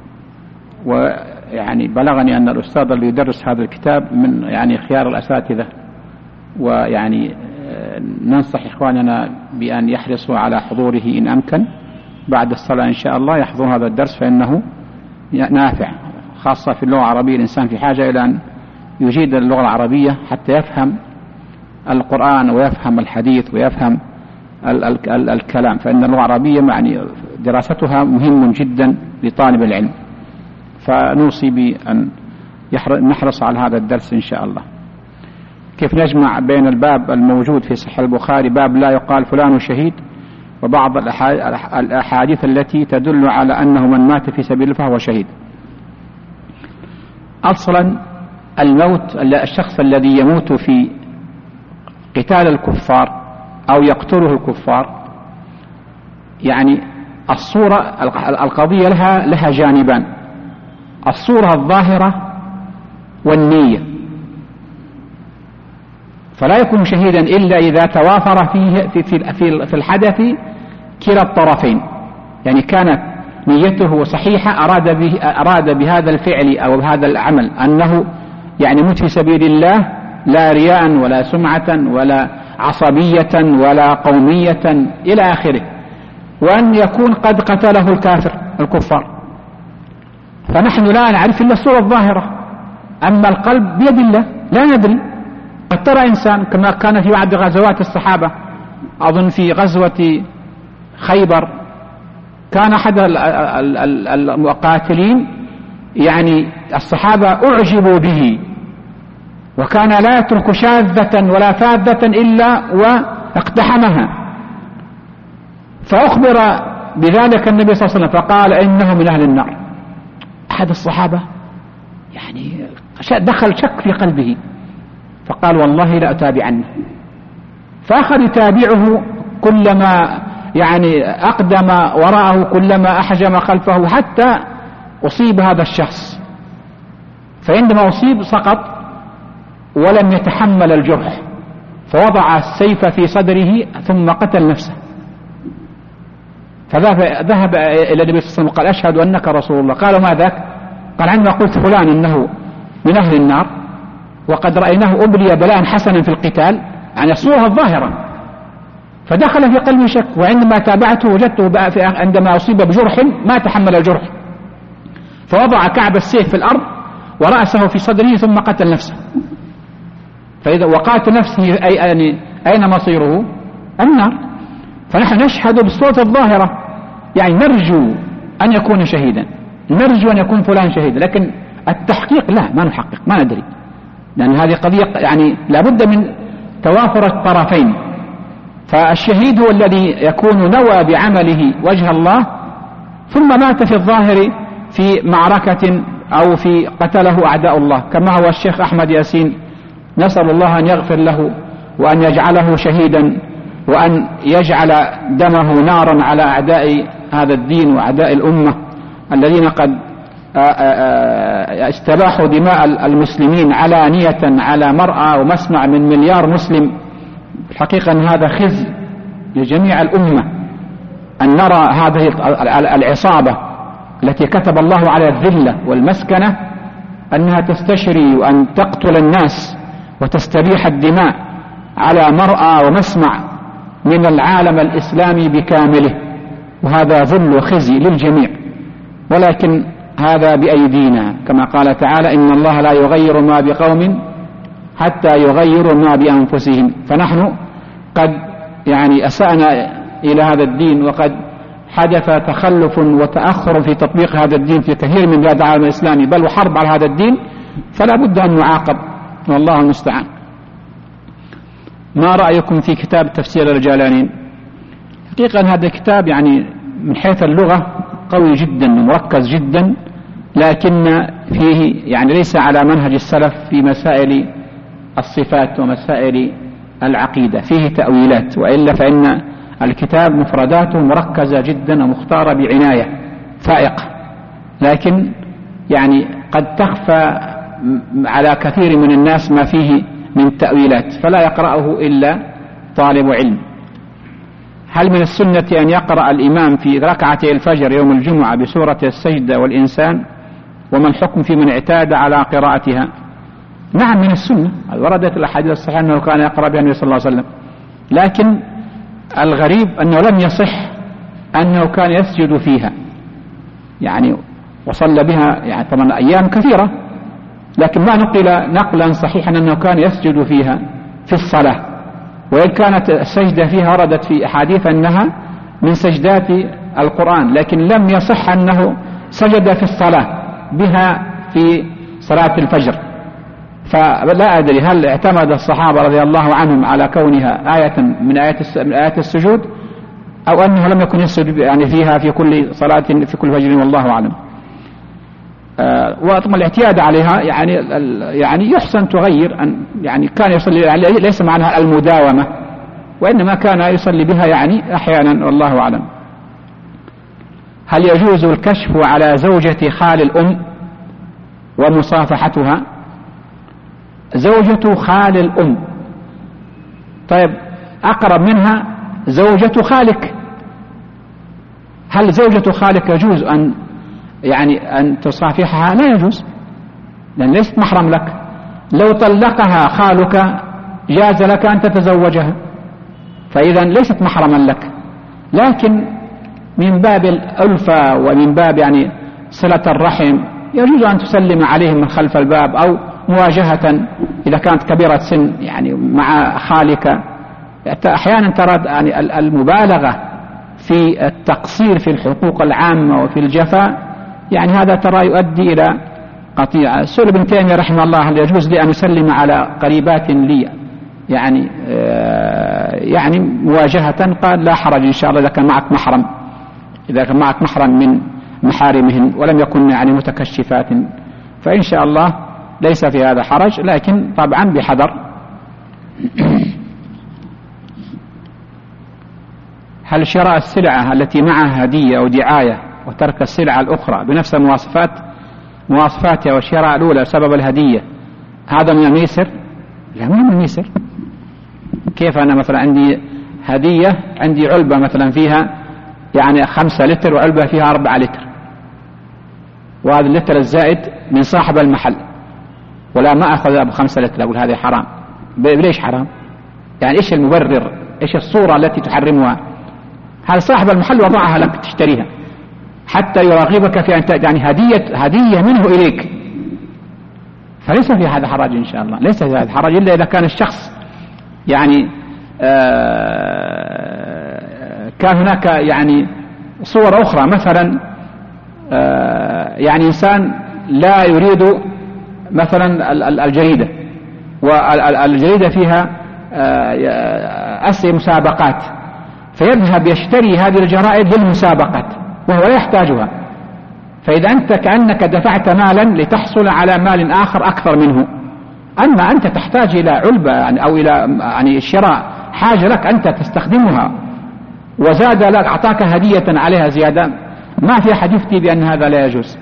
ويعني بلغني أن الأستاذ اللي يدرس هذا الكتاب من يعني خيار الأساتذة، ويعني ننصح إخواننا بأن يحرصوا على حضوره إن أمكن بعد الصلاة إن شاء الله يحضر هذا الدرس، فإنه نافع خاصة في اللغة العربية. الإنسان في حاجة إلى أن يجيد اللغة العربية حتى يفهم القرآن ويفهم الحديث ويفهم الكلام، فإن اللغة العربية يعني دراستها مهم جدا لطالب العلم. فنوصي بأن نحرص على هذا الدرس إن شاء الله. كيف نجمع بين الباب الموجود في صحيح البخاري باب لا يقال فلان شهيد، وبعض الأحاديث التي تدل على أنه من مات في سبيل الله فهو شهيد؟ أصلا الموت، الشخص الذي يموت في قتال الكفار أو يقتله الكفار، يعني الصورة القضية لها جانبان: الصورة الظاهرة والنية. فلا يكون شهيدا إلا إذا توافر فيه في الحدث كلا الطرفين، يعني كانت نيته صحيحة، أراد بهذا الفعل أو بهذا العمل أنه يعني مت في سبيل الله لا رياء ولا سمعة ولا عصبية ولا قومية إلى آخره، وأن يكون قد قتله الكفار. فنحن لا نعرف إلا الصورة الظاهرة، أما القلب بيد الله لا ندري. قد ترى إنسان كما كان في بعض غزوات الصحابة، أظن في غزوة خيبر، كان أحد المقاتلين يعني الصحابة أعجبوا به، وكان لا يترك شاذة ولا فاذة إلا واقتحمها. فأخبر بذلك النبي صلى الله عليه وسلم فقال إنه من أهل النار. أحد الصحابة يعني دخل شك في قلبه، فقال والله لا أتابعنه. فأخذ يتابعه، كلما يعني أقدم وراءه كلما أحجم خلفه، حتى أصيب هذا الشخص. فعندما أصيب سقط ولم يتحمل الجرح، فوضع السيف في صدره ثم قتل نفسه. فذهب إلى النبي صلى الله عليه وسلم وقال أشهد أنك رسول الله. قال ما ذاك؟ قال عندما قلت فلان إنه من أهل النار وقد رأيناه أبلي بلاء حسنا في القتال، يعني الصورة الظاهرة. فدخل في قلبي شك، وعندما تابعته وجدته عندما أصيب بجرح ما تحمل الجرح، فوضع كعب السيف في الأرض ورأسه في صدره ثم قتل نفسه. فإذا وقعت نفسه أين مصيره؟ النار. فنحن نشهد بالصورة الظاهرة، يعني نرجو أن يكون شهيدا، نرجو أن يكون فلان شهيدا، لكن التحقيق لا، ما نحقق، ما ندري، لأن هذه قضية يعني لابد من توافر الطرفين. فالشهيد هو الذي يكون نوى بعمله وجه الله ثم مات في الظاهر في معركة أو في قتله أعداء الله، كما هو الشيخ أحمد ياسين. نسأل الله أن يغفر له وأن يجعله شهيدا، وأن يجعل دمه نارا على أعداء هذا الدين وأعداء الأمة الذين قد استباحوا دماء المسلمين علانية على مرأى ومسمع من مليار مسلم. الحقيقة أن هذا خزي لجميع الأمة أن نرى هذه العصابة التي كتب الله على الذلة والمسكنة أنها تستشري وأن تقتل الناس وتستبيح الدماء على مرأى ومسمع من العالم الإسلامي بكامله، وهذا ذل وخزي للجميع. ولكن هذا بأيدينا، كما قال تعالى إن الله لا يغير ما بقوم حتى يغيروا ما بأنفسهم. فنحن قد يعني أسأنا إلى هذا الدين، وقد حدث تخلف وتأخر في تطبيق هذا الدين في كثير من بلاد العالم الإسلامي، بل وحرب على هذا الدين، فلا بد أن نعاقب، والله المستعان. ما رأيكم في كتاب تفسير الجلالين؟ حقيقة هذا الكتاب يعني من حيث اللغة قوي جدا ومركز جدا، لكن فيه يعني ليس على منهج السلف في مسائل الصفات ومسائل العقيدة، فيه تأويلات، وإلا فإن الكتاب مفرداته مركزة جدا ومختارة بعناية فائقة، لكن يعني قد تخفى على كثير من الناس ما فيه من تأويلات، فلا يقرأه إلا طالب علم. هل من السنة أن يقرأ الإمام في ركعتي الفجر يوم الجمعة بسورة السجدة والإنسان؟ وما الحكم في من اعتاد على قراءتها؟ نعم من السنة، وردت الأحاديث الصحيحة أنه كان يقرأ بها النبي صلى الله عليه وسلم، لكن الغريب أنه لم يصح أنه كان يسجد فيها، يعني وصلى بها يعني طبعا أيام كثيرة، لكن ما نقل نقلا صحيحا أنه كان يسجد فيها في الصلاة. وإن كانت السجدة فيها وردت في أحاديث أنها من سجدات القرآن، لكن لم يصح أنه سجد في الصلاة بها في صلاة الفجر. فلا أدري هل اعتمد الصحابة رضي الله عنهم على كونها آية من آيات السجود، أو أنه لم يكن يسجد يعني فيها في كل صلاة في كل فجر، والله أعلم. وطبعا الاعتياد عليها يعني يحسن تغير أن يعني كان يصلي، يعني ليس معناها المداومة، وإنما كان يصلي بها يعني أحيانا، والله أعلم. هل يجوز الكشف على زوجة خال الأم ومصافحتها؟ زوجة خال الأم، طيب أقرب منها زوجة خالك، هل زوجة خالك يجوز أن تصافحها؟ لا يجوز، لأن ليست محرم لك. لو طلقها خالك جاز لك أن تتزوجها، فإذا ليست محرما لك، لكن من باب الألفة ومن باب يعني صلة الرحم يجوز أن تسلم عليهم من خلف الباب، أو مواجهة إذا كانت كبيرة سن يعني مع خالك. أحيانا ترى يعني المبالغة في التقصير في الحقوق العامة وفي الجفاء، يعني هذا ترى يؤدي إلى قطيعة. سئل ابن تيمية رحمه الله هل يجوز لي أن أسلم على قريبات لي يعني مواجهة؟ قال لا حرج إن شاء الله إذا كان معك محرم من محارمهن ولم يكن يعني متكشفات، فإن شاء الله ليس في هذا حرج، لكن طبعا بحذر. هل شراء السلعة التي معها هدية أو دعاية وترك السلعة الأخرى بنفس مواصفاتها والشراء الأولى سبب الهدية هذا من الميسر؟ لا، من الميسر. كيف أنا مثلا عندي هدية، عندي علبة مثلا فيها يعني 5 لتر وعلبة فيها 4 لتر، وهذا اللتر الزائد من صاحب المحل، ولا ما أخذ أبو 5 لتر، أقول هذا حرام. ليش حرام؟ يعني إيش المبرر؟ إيش الصورة التي تحرمها؟ هل صاحب المحل وضعها لك تشتريها حتى يراغبك في أن يعني هدية منه إليك، فليس في هذا حرج إن شاء الله، ليس في هذا حرج إلا إذا كان الشخص يعني كان هناك يعني صور أخرى، مثلا يعني إنسان لا يريد مثلا الجريدة، والجريدة فيها أسئلة مسابقات، فيذهب يشتري هذه الجرائد للمسابقات وهو لا يحتاجها، فإذا أنت كأنك دفعت مالا لتحصل على مال آخر أكثر منه. أما أنت تحتاج إلى علبة أو إلى يعني شراء حاجة لك أنت تستخدمها، وزاد لك أعطاك هدية عليها زيادة، ما في أحد يفتي بأن هذا لا يجوز.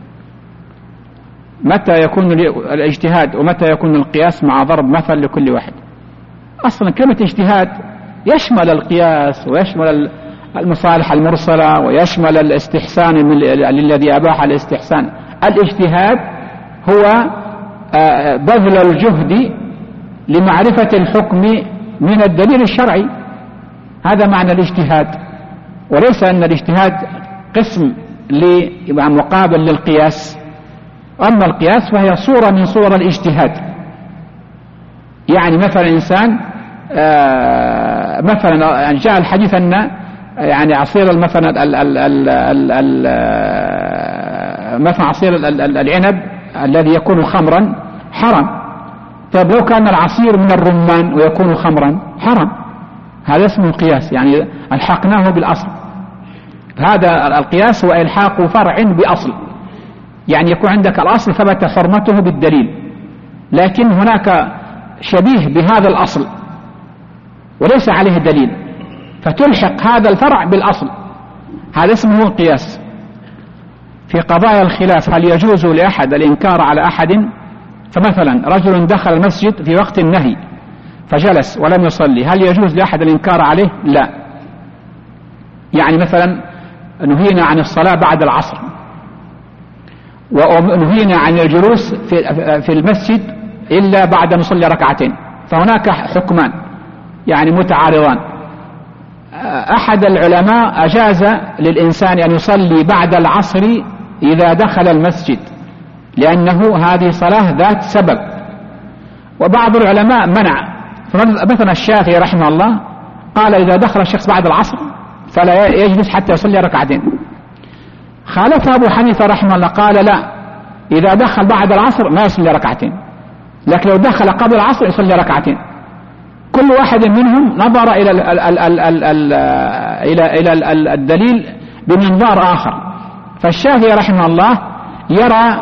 متى يكون الاجتهاد ومتى يكون القياس مع ضرب مثل لكل واحد؟ أصلا كلمة اجتهاد يشمل القياس ويشمل المصالح المرسلة ويشمل الاستحسان الذي أباح الاستحسان. الاجتهاد هو بذل الجهد لمعرفة الحكم من الدليل الشرعي، هذا معنى الاجتهاد، وليس أن الاجتهاد قسم مقابل للقياس. أما القياس فهي صورة من صور الاجتهاد، يعني مثلا إنسان مثلا يعني جاء الحديث أن يعني عصير مثلا مثلا عصير العنب الذي يكون خمرا حرام، طيب لو كان العصير من الرمان ويكون خمرا حرام، هذا اسمه قياس، يعني الحقناه بالأصل. هذا القياس هو إلحاق فرع بأصل، يعني يكون عندك الأصل ثبت حرمته بالدليل، لكن هناك شبيه بهذا الأصل وليس عليه دليل، فتلحق هذا الفرع بالأصل، هذا اسمه قياس. في قضايا الخلاف هل يجوز لأحد الإنكار على أحد؟ فمثلا رجل دخل المسجد في وقت النهي فجلس ولم يصلي، هل يجوز لأحد الإنكار عليه؟ لا، يعني مثلا نهينا عن الصلاة بعد العصر، ونهينا عن الجلوس في المسجد إلا بعد أن نصلي ركعتين، فهناك حكمان يعني متعارضان. أحد العلماء أجاز للإنسان أن يصلي بعد العصر إذا دخل المسجد، لأنه هذه صلاة ذات سبب، وبعض العلماء منع. مثلا الشافعي رحمه الله قال إذا دخل الشخص بعد العصر فلا يجلس حتى يصلي ركعتين. خالف أبو حنيفة رحمه الله قال لا، إذا دخل بعد العصر ما يصلي ركعتين، لكن لو دخل قبل العصر يصلي ركعتين. كل واحد منهم نظر إلى الدليل بمنظار آخر. فالشافعي رحمه الله يرى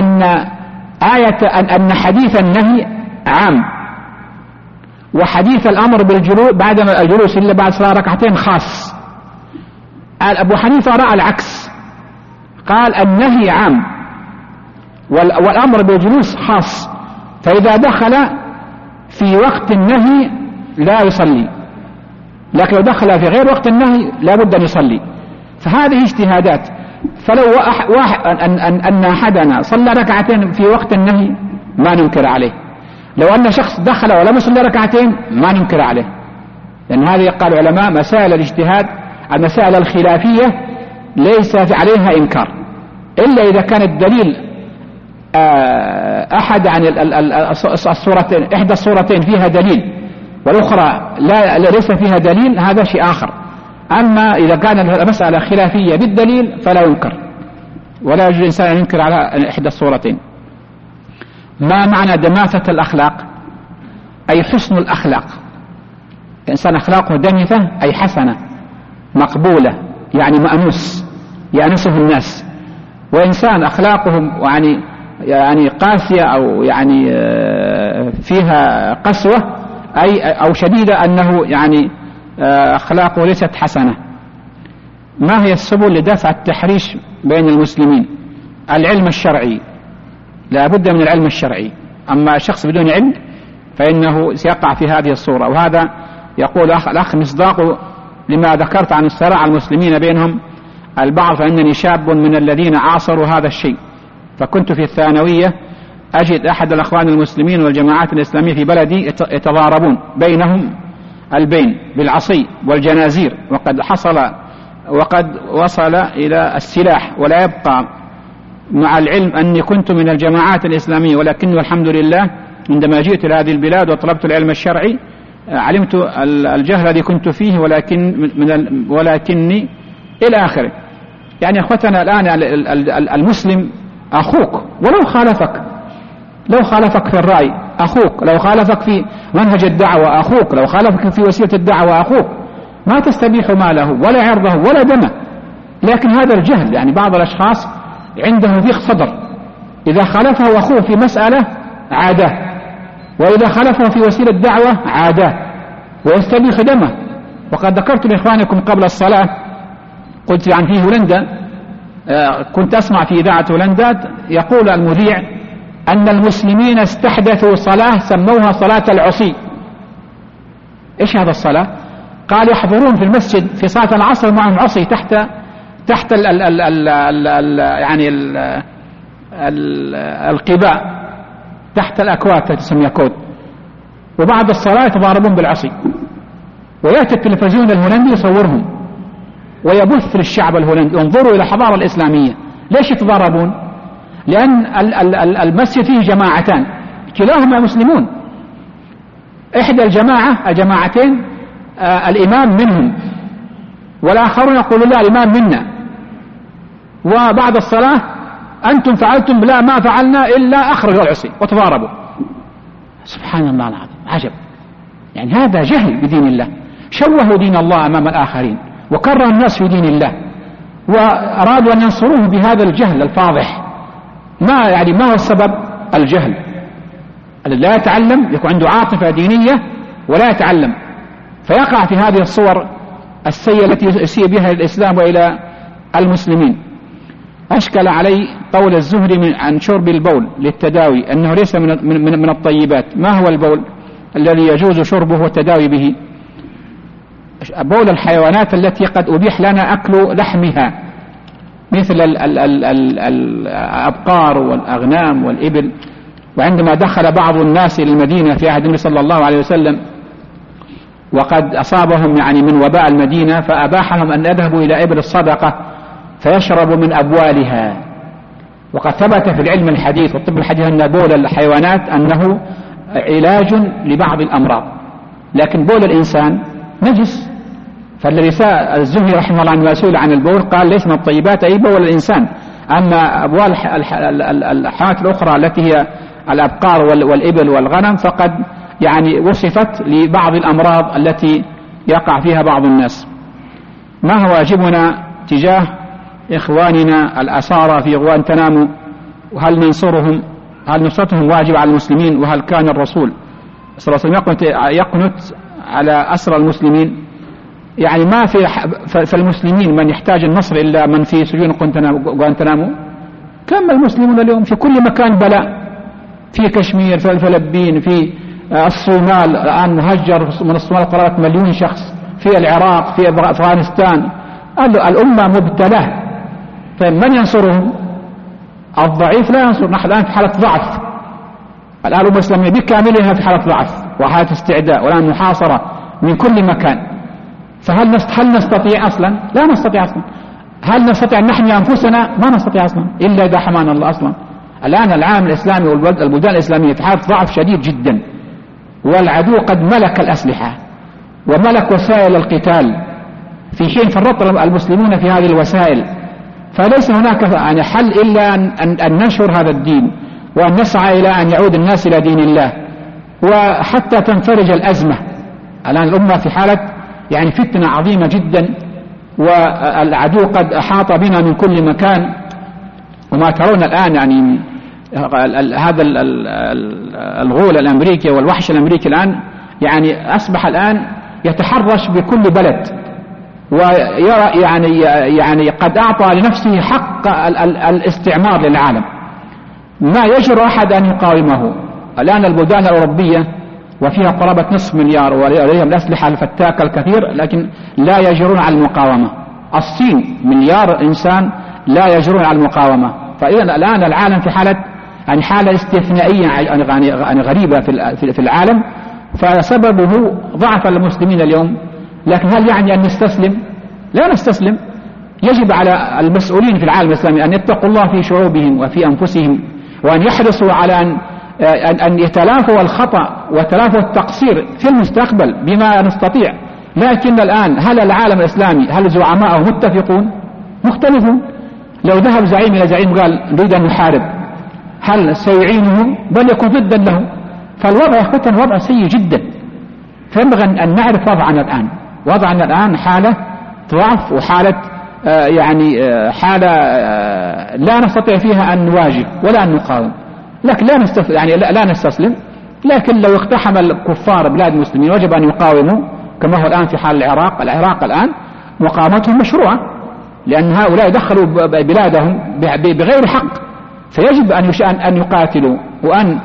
أن حديث النهي عام، وحديث الأمر بالجلوس بعد الجلوس إلا بعد صلاة ركعتين خاص. أبو حنيفة رأى العكس، قال النهي عام والأمر بالجلوس خاص، فإذا دخل في وقت النهي لا يصلي، لكن لو دخل في غير وقت النهي لا بد أن يصلي. فهذه اجتهادات. فلو أن أحدنا صلى ركعتين في وقت النهي ما ننكر عليه، لو أن شخص دخل ولم يصلي ركعتين ما ننكر عليه، لأن هذه قال العلماء مسائل الاجتهاد المسائل الخلافية ليس عليها إنكار، إلا إذا كان الدليل أحد عن الصورتين، إحدى الصورتين فيها دليل والأخرى ليس فيها دليل، هذا شيء آخر. أما إذا كان المسألة خلافية بالدليل فلا ينكر، ولا يجوز الإنسان أن ينكر على إحدى الصورتين. ما معنى دماثة الأخلاق؟ أي حسن الأخلاق، الإنسان أخلاقه دمثة أي حسنة مقبولة، يعني مأنوس يأنسه الناس. وإنسان أخلاقه يعني قاسية أو يعني فيها قسوة أو شديدة، أنه يعني أخلاقه ليست حسنة. ما هي السبل لدفع التحريش بين المسلمين؟ العلم الشرعي، لا بد من العلم الشرعي. أما شخص بدون علم فإنه سيقع في هذه الصورة. وهذا يقول الأخ مصداق لما ذكرت عن الصراع المسلمين بينهم البعض، فإنني شاب من الذين عاصروا هذا الشيء، فكنت في الثانوية أجد أحد الأخوان المسلمين والجماعات الإسلامية في بلدي يتضاربون بينهم البين بالعصي والجنازير، وقد وصل إلى السلاح. ولا يبقى مع العلم أني كنت من الجماعات الإسلامية، ولكن الحمد لله عندما جئت إلى هذه البلاد وطلبت العلم الشرعي علمت الجهل الذي كنت فيه، ولكني إلى آخره. يعني أخوتنا الآن المسلم أخوك ولو خالفك في الرأي أخوك، لو خالفك في منهج الدعوة أخوك، لو خالفك في وسيلة الدعوة أخوك، ما تستبيح ماله ولا عرضه ولا دمه. لكن هذا الجهل، يعني بعض الأشخاص عنده ضيق صدر، إذا خالفه أخوه في مسألة عاداه، وإذا خالفه في وسيلة الدعوة عاداه ويستبيح دمه. وقد ذكرت لإخوانكم قبل الصلاة، قلت عن في هولندا، كنت أسمع في إذاعة هولندا يقول المذيع أن المسلمين استحدثوا صلاة سموها صلاة العصي. إيش هذا الصلاة؟ قال يحضرون في المسجد في صلاة العصر معهم عصي تحت يعني القباء، تحت الأكواد تسمى كود، وبعد الصلاة يتضاربون بالعصي، ويأتي التلفزيون الهولندي يصورهم ويبث للشعب الهولندي انظروا إلى الحضارة الإسلامية. ليش يتضاربون؟ لأن المسجد فيه جماعتان كلاهما مسلمون، إحدى الجماعتين الإمام منهم، والآخرون يقولون لا الإمام منا، وبعد الصلاة أنتم فعلتم، لا ما فعلنا إلا أخرج العصي، وتضاربوا. سبحان الله العظيم، عجب. يعني هذا جهل بدين الله، شوهوا دين الله أمام الآخرين، وكره الناس في دين الله، وأرادوا أن ينصروه بهذا الجهل الفاضح. ما هو السبب؟ الجهل. لا يتعلم، يكون عنده عاطفة دينية ولا يتعلم، فيقع في هذه الصور السيئة التي يسيء بها الإسلام وإلى المسلمين. أشكل علي قول الزهري عن شرب البول للتداوي أنه ليس من الطيبات. ما هو البول الذي يجوز شربه والتداوي به؟ بول الحيوانات التي قد أبيح لنا أكل لحمها مثل الأبقار والأغنام والإبل. وعندما دخل بعض الناس إلى المدينة في عهد النبي صلى الله عليه وسلم وقد أصابهم يعني من وباء المدينة، فأباح لهم أن يذهبوا إلى إبل الصدقة فيشربوا من أبوالها. وقد ثبت في العلم الحديث والطب الحديث أن بول الحيوانات أنه علاج لبعض الأمراض، لكن بول الإنسان نجس. فالذي الزهري رحمه الله عنه سئل عن البول قال ليس من الطيبات أي بول الإنسان، أما أبوال الحيوانات الأخرى التي هي الأبقار والإبل والغنم فقد يعني وصفت لبعض الأمراض التي يقع فيها بعض الناس. ما هو واجبنا تجاه إخواننا الأسارى في غوانتنامو؟ وهل ننصرهم؟ هل نصرتهم واجب على المسلمين؟ وهل كان الرسول صلى الله عليه وسلم يقنت على أسرى المسلمين؟ يعني ما في المسلمين من يحتاج النصر إلا من في سجون غوانتنامو. كم المسلمون اليوم في كل مكان بلاء، في كشمير، في الفلبين، في الصومال الآن مهجر من الصومال قرابة 1,000,000 شخص، في العراق، في أفغانستان. الأمة مبتلاه. طيب من ينصرهم؟ الضعيف لا ينصر. نحن الآن في حالة ضعف، الآن الأمة الإسلامية بكاملها في حالة ضعف وحالة استعداء والآن محاصرة من كل مكان. فهل نستطيع أصلا؟ لا نستطيع أصلا. هل نستطيع أن نحمي أنفسنا؟ ما نستطيع أصلا إلا إذا حمانا الله أصلا. الآن العالم الإسلامي والبلدان الإسلامية في حالة ضعف شديد جدا، والعدو قد ملك الأسلحة وملك وسائل القتال في حين فرط المسلمون في هذه الوسائل. فليس هناك حل إلا أن ننشر هذا الدين وأن نسعى إلى أن يعود الناس إلى دين الله وحتى تنفرج الأزمة. الآن الأمة في حالة يعني فتنة عظيمة جدا، والعدو قد أحاط بنا من كل مكان. وما ترون الآن يعني هذا الغول الأمريكي والوحش الأمريكي الآن يعني أصبح الآن يتحرش بكل بلد، ويرى يعني قد أعطى لنفسه حق الاستعمار للعالم. ما يجرؤ أحد أن يقاومه. الآن البلدان الأوروبية وفيها قرابة 2.5 مليار ولديهم الأسلحة الفتاكة الكثير، لكن لا يجرون على المقاومة. الصين 1 مليار إنسان لا يجرون على المقاومة. فإذا الآن العالم في حالة استثنائية غريبة في العالم، فسببه ضعف المسلمين اليوم. لكن هل يعني أن نستسلم؟ لا نستسلم. يجب على المسؤولين في العالم الإسلامي أن يتقوا الله في شعوبهم وفي أنفسهم، وأن يحرصوا على أن يتلافوا الخطأ وتلافوا التقصير في المستقبل بما نستطيع. لكن الآن هل العالم الإسلامي هل زعماءه متفقون؟ مختلفون. لو ذهب زعيم إلى زعيم قال نريد أن نحارب، هل سيعينه؟ بل يكون ضدا له. فالوضع يا أخوتنا وضع سيء جدا. فينبغي أن نعرف وضعنا الآن حالة ضعف وحالة حالة لا نستطيع فيها أن نواجه ولا أن نقاوم. لكن لا نستسلم. لكن لو اقتحم الكفار بلاد المسلمين وجب أن يقاوموا كما هو الآن في حال العراق الآن مقاومتهم مشروعة، لأن هؤلاء دخلوا بلادهم بغير حق، فيجب أن يقاتلوا وأن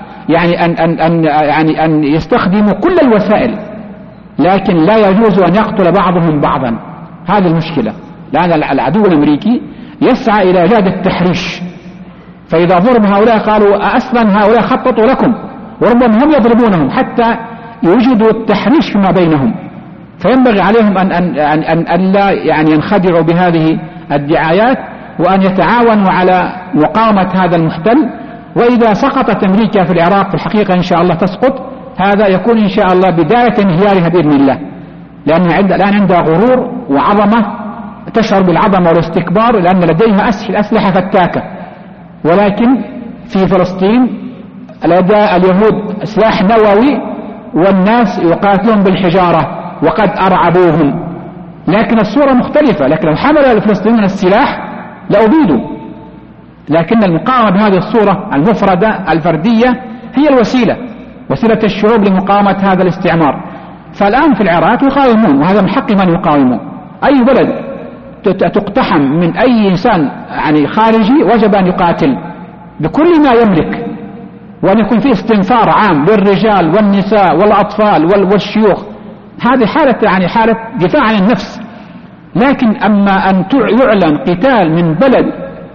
أن يستخدموا كل الوسائل. لكن لا يجوز أن يقتل بعضهم بعضا. هذه المشكلة. لأن العدو الأمريكي يسعى إلى إيجاد التحريش، فإذا ضرب هؤلاء قالوا أصلا هؤلاء خططوا لكم، وربما هم يضربونهم حتى يوجدوا التحريش فيما بينهم. فينبغي عليهم أن لا ينخدعوا بهذه الدعايات، وأن يتعاونوا على مقاومة هذا المحتل. وإذا سقطت أمريكا في العراق في الحقيقة إن شاء الله تسقط، هذا يكون إن شاء الله بداية انهيارها بإذن الله، لأنها الآن عندها غرور وعظمة، تشعر بالعظمة والاستكبار لأن لديها أسلحة فتاكة. ولكن في فلسطين لدى اليهود سلاح نووي والناس يقاتلون بالحجارة وقد أرعبوهم. لكن الصورة مختلفة. لكن لو حمل الفلسطينيون السلاح لأبيدوا. لكن المقاومة بهذه الصورة المفردة الفردية هي وسيلة الشعوب لمقاومة هذا الاستعمار. فالآن في العراق يقاومون، وهذا من حق من يقاومون. أي بلد تقتحم من أي إنسان خارجي وجب أن يقاتل بكل ما يملك، وأن يكون في استنفار عام للرجال والنساء والأطفال والشيوخ. هذه حالة يعني حالة دفاع عن النفس. لكن أما أن يعلن قتال من بلد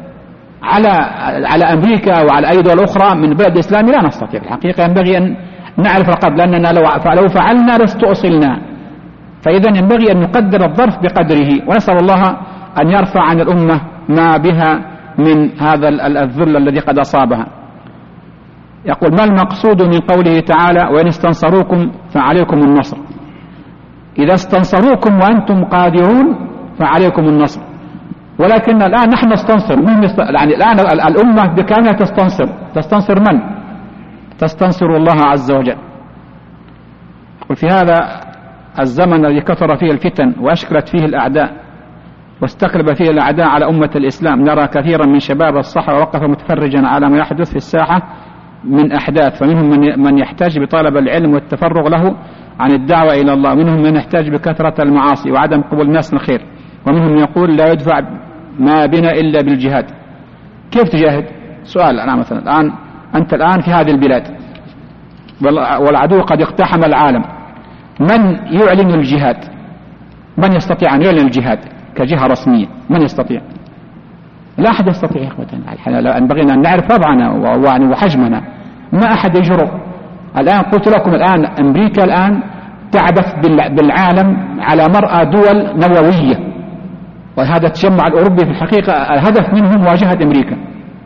على أمريكا وعلى أي دول أخرى من بلد إسلامي لا نستطيع. الحقيقة ينبغي أن نعرف القدر، لأننا لو فعلنا لاستؤصلنا. فإذا ينبغي أن نقدر الظرف بقدره، ونسأل الله أن يرفع عن الأمة ما بها من هذا الذل الذي قد أصابها. يقول: ما المقصود من قوله تعالى: وإن استنصروكم فعليكم النصر؟ إذا استنصروكم وأنتم قادرون فعليكم النصر، ولكن الآن نحن نستنصر. يعني الآن الأمة بكاملها تستنصر من؟ تستنصر الله عز وجل. وفي هذا الزمن الذي كثر فيه الفتن وأشكلت فيه الأعداء واستقلب فيه الأعداء على أمة الإسلام، نرى كثيرا من شباب الصحوة وقف متفرجا على ما يحدث في الساحة من أحداث. فمنهم من يحتاج بطلب العلم والتفرغ له عن الدعوة إلى الله، منهم من يحتاج بكثرة المعاصي وعدم قبول الناس الخير، ومنهم يقول لا يدفع ما بنا إلا بالجهاد. كيف تجاهد؟ سؤال. أنا مثلا الآن أنت الآن في هذه البلاد والعدو قد اقتحم العالم، من يعلن الجهاد؟ من يستطيع أن يعلن الجهاد كجهة رسمية؟ من يستطيع؟ لا أحد يستطيع يا إخوتنا. ينبغي أن نعرف وضعنا وحجمنا، ما أحد يجرؤ. الآن قلت لكم الآن أمريكا الآن تعبث بالعالم على مرأى دول نووية، وهذا التجمع الأوروبي في الحقيقة الهدف منه مواجهة أمريكا،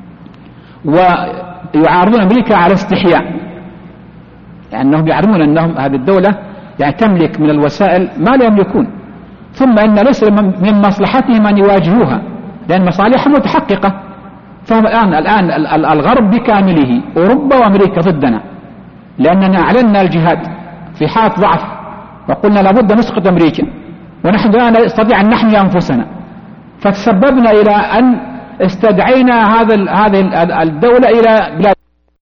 ويعارضون أمريكا على استحياء، لأنهم يعلمون أنهم هذه الدولة يعني تملك من الوسائل ما لا يملكون، ثم أن ليس من مصلحتهم أن يواجهوها لأن مصالحهم متحققة. فهم الآن الغرب بكامله أوروبا وأمريكا ضدنا، لأننا أعلنا الجهاد في حالة ضعف وقلنا لابد نسقط أمريكا، ونحن لا نستطيع أن نحمي أنفسنا، فتسببنا إلى أن استدعينا هذه الدولة إلى بلاد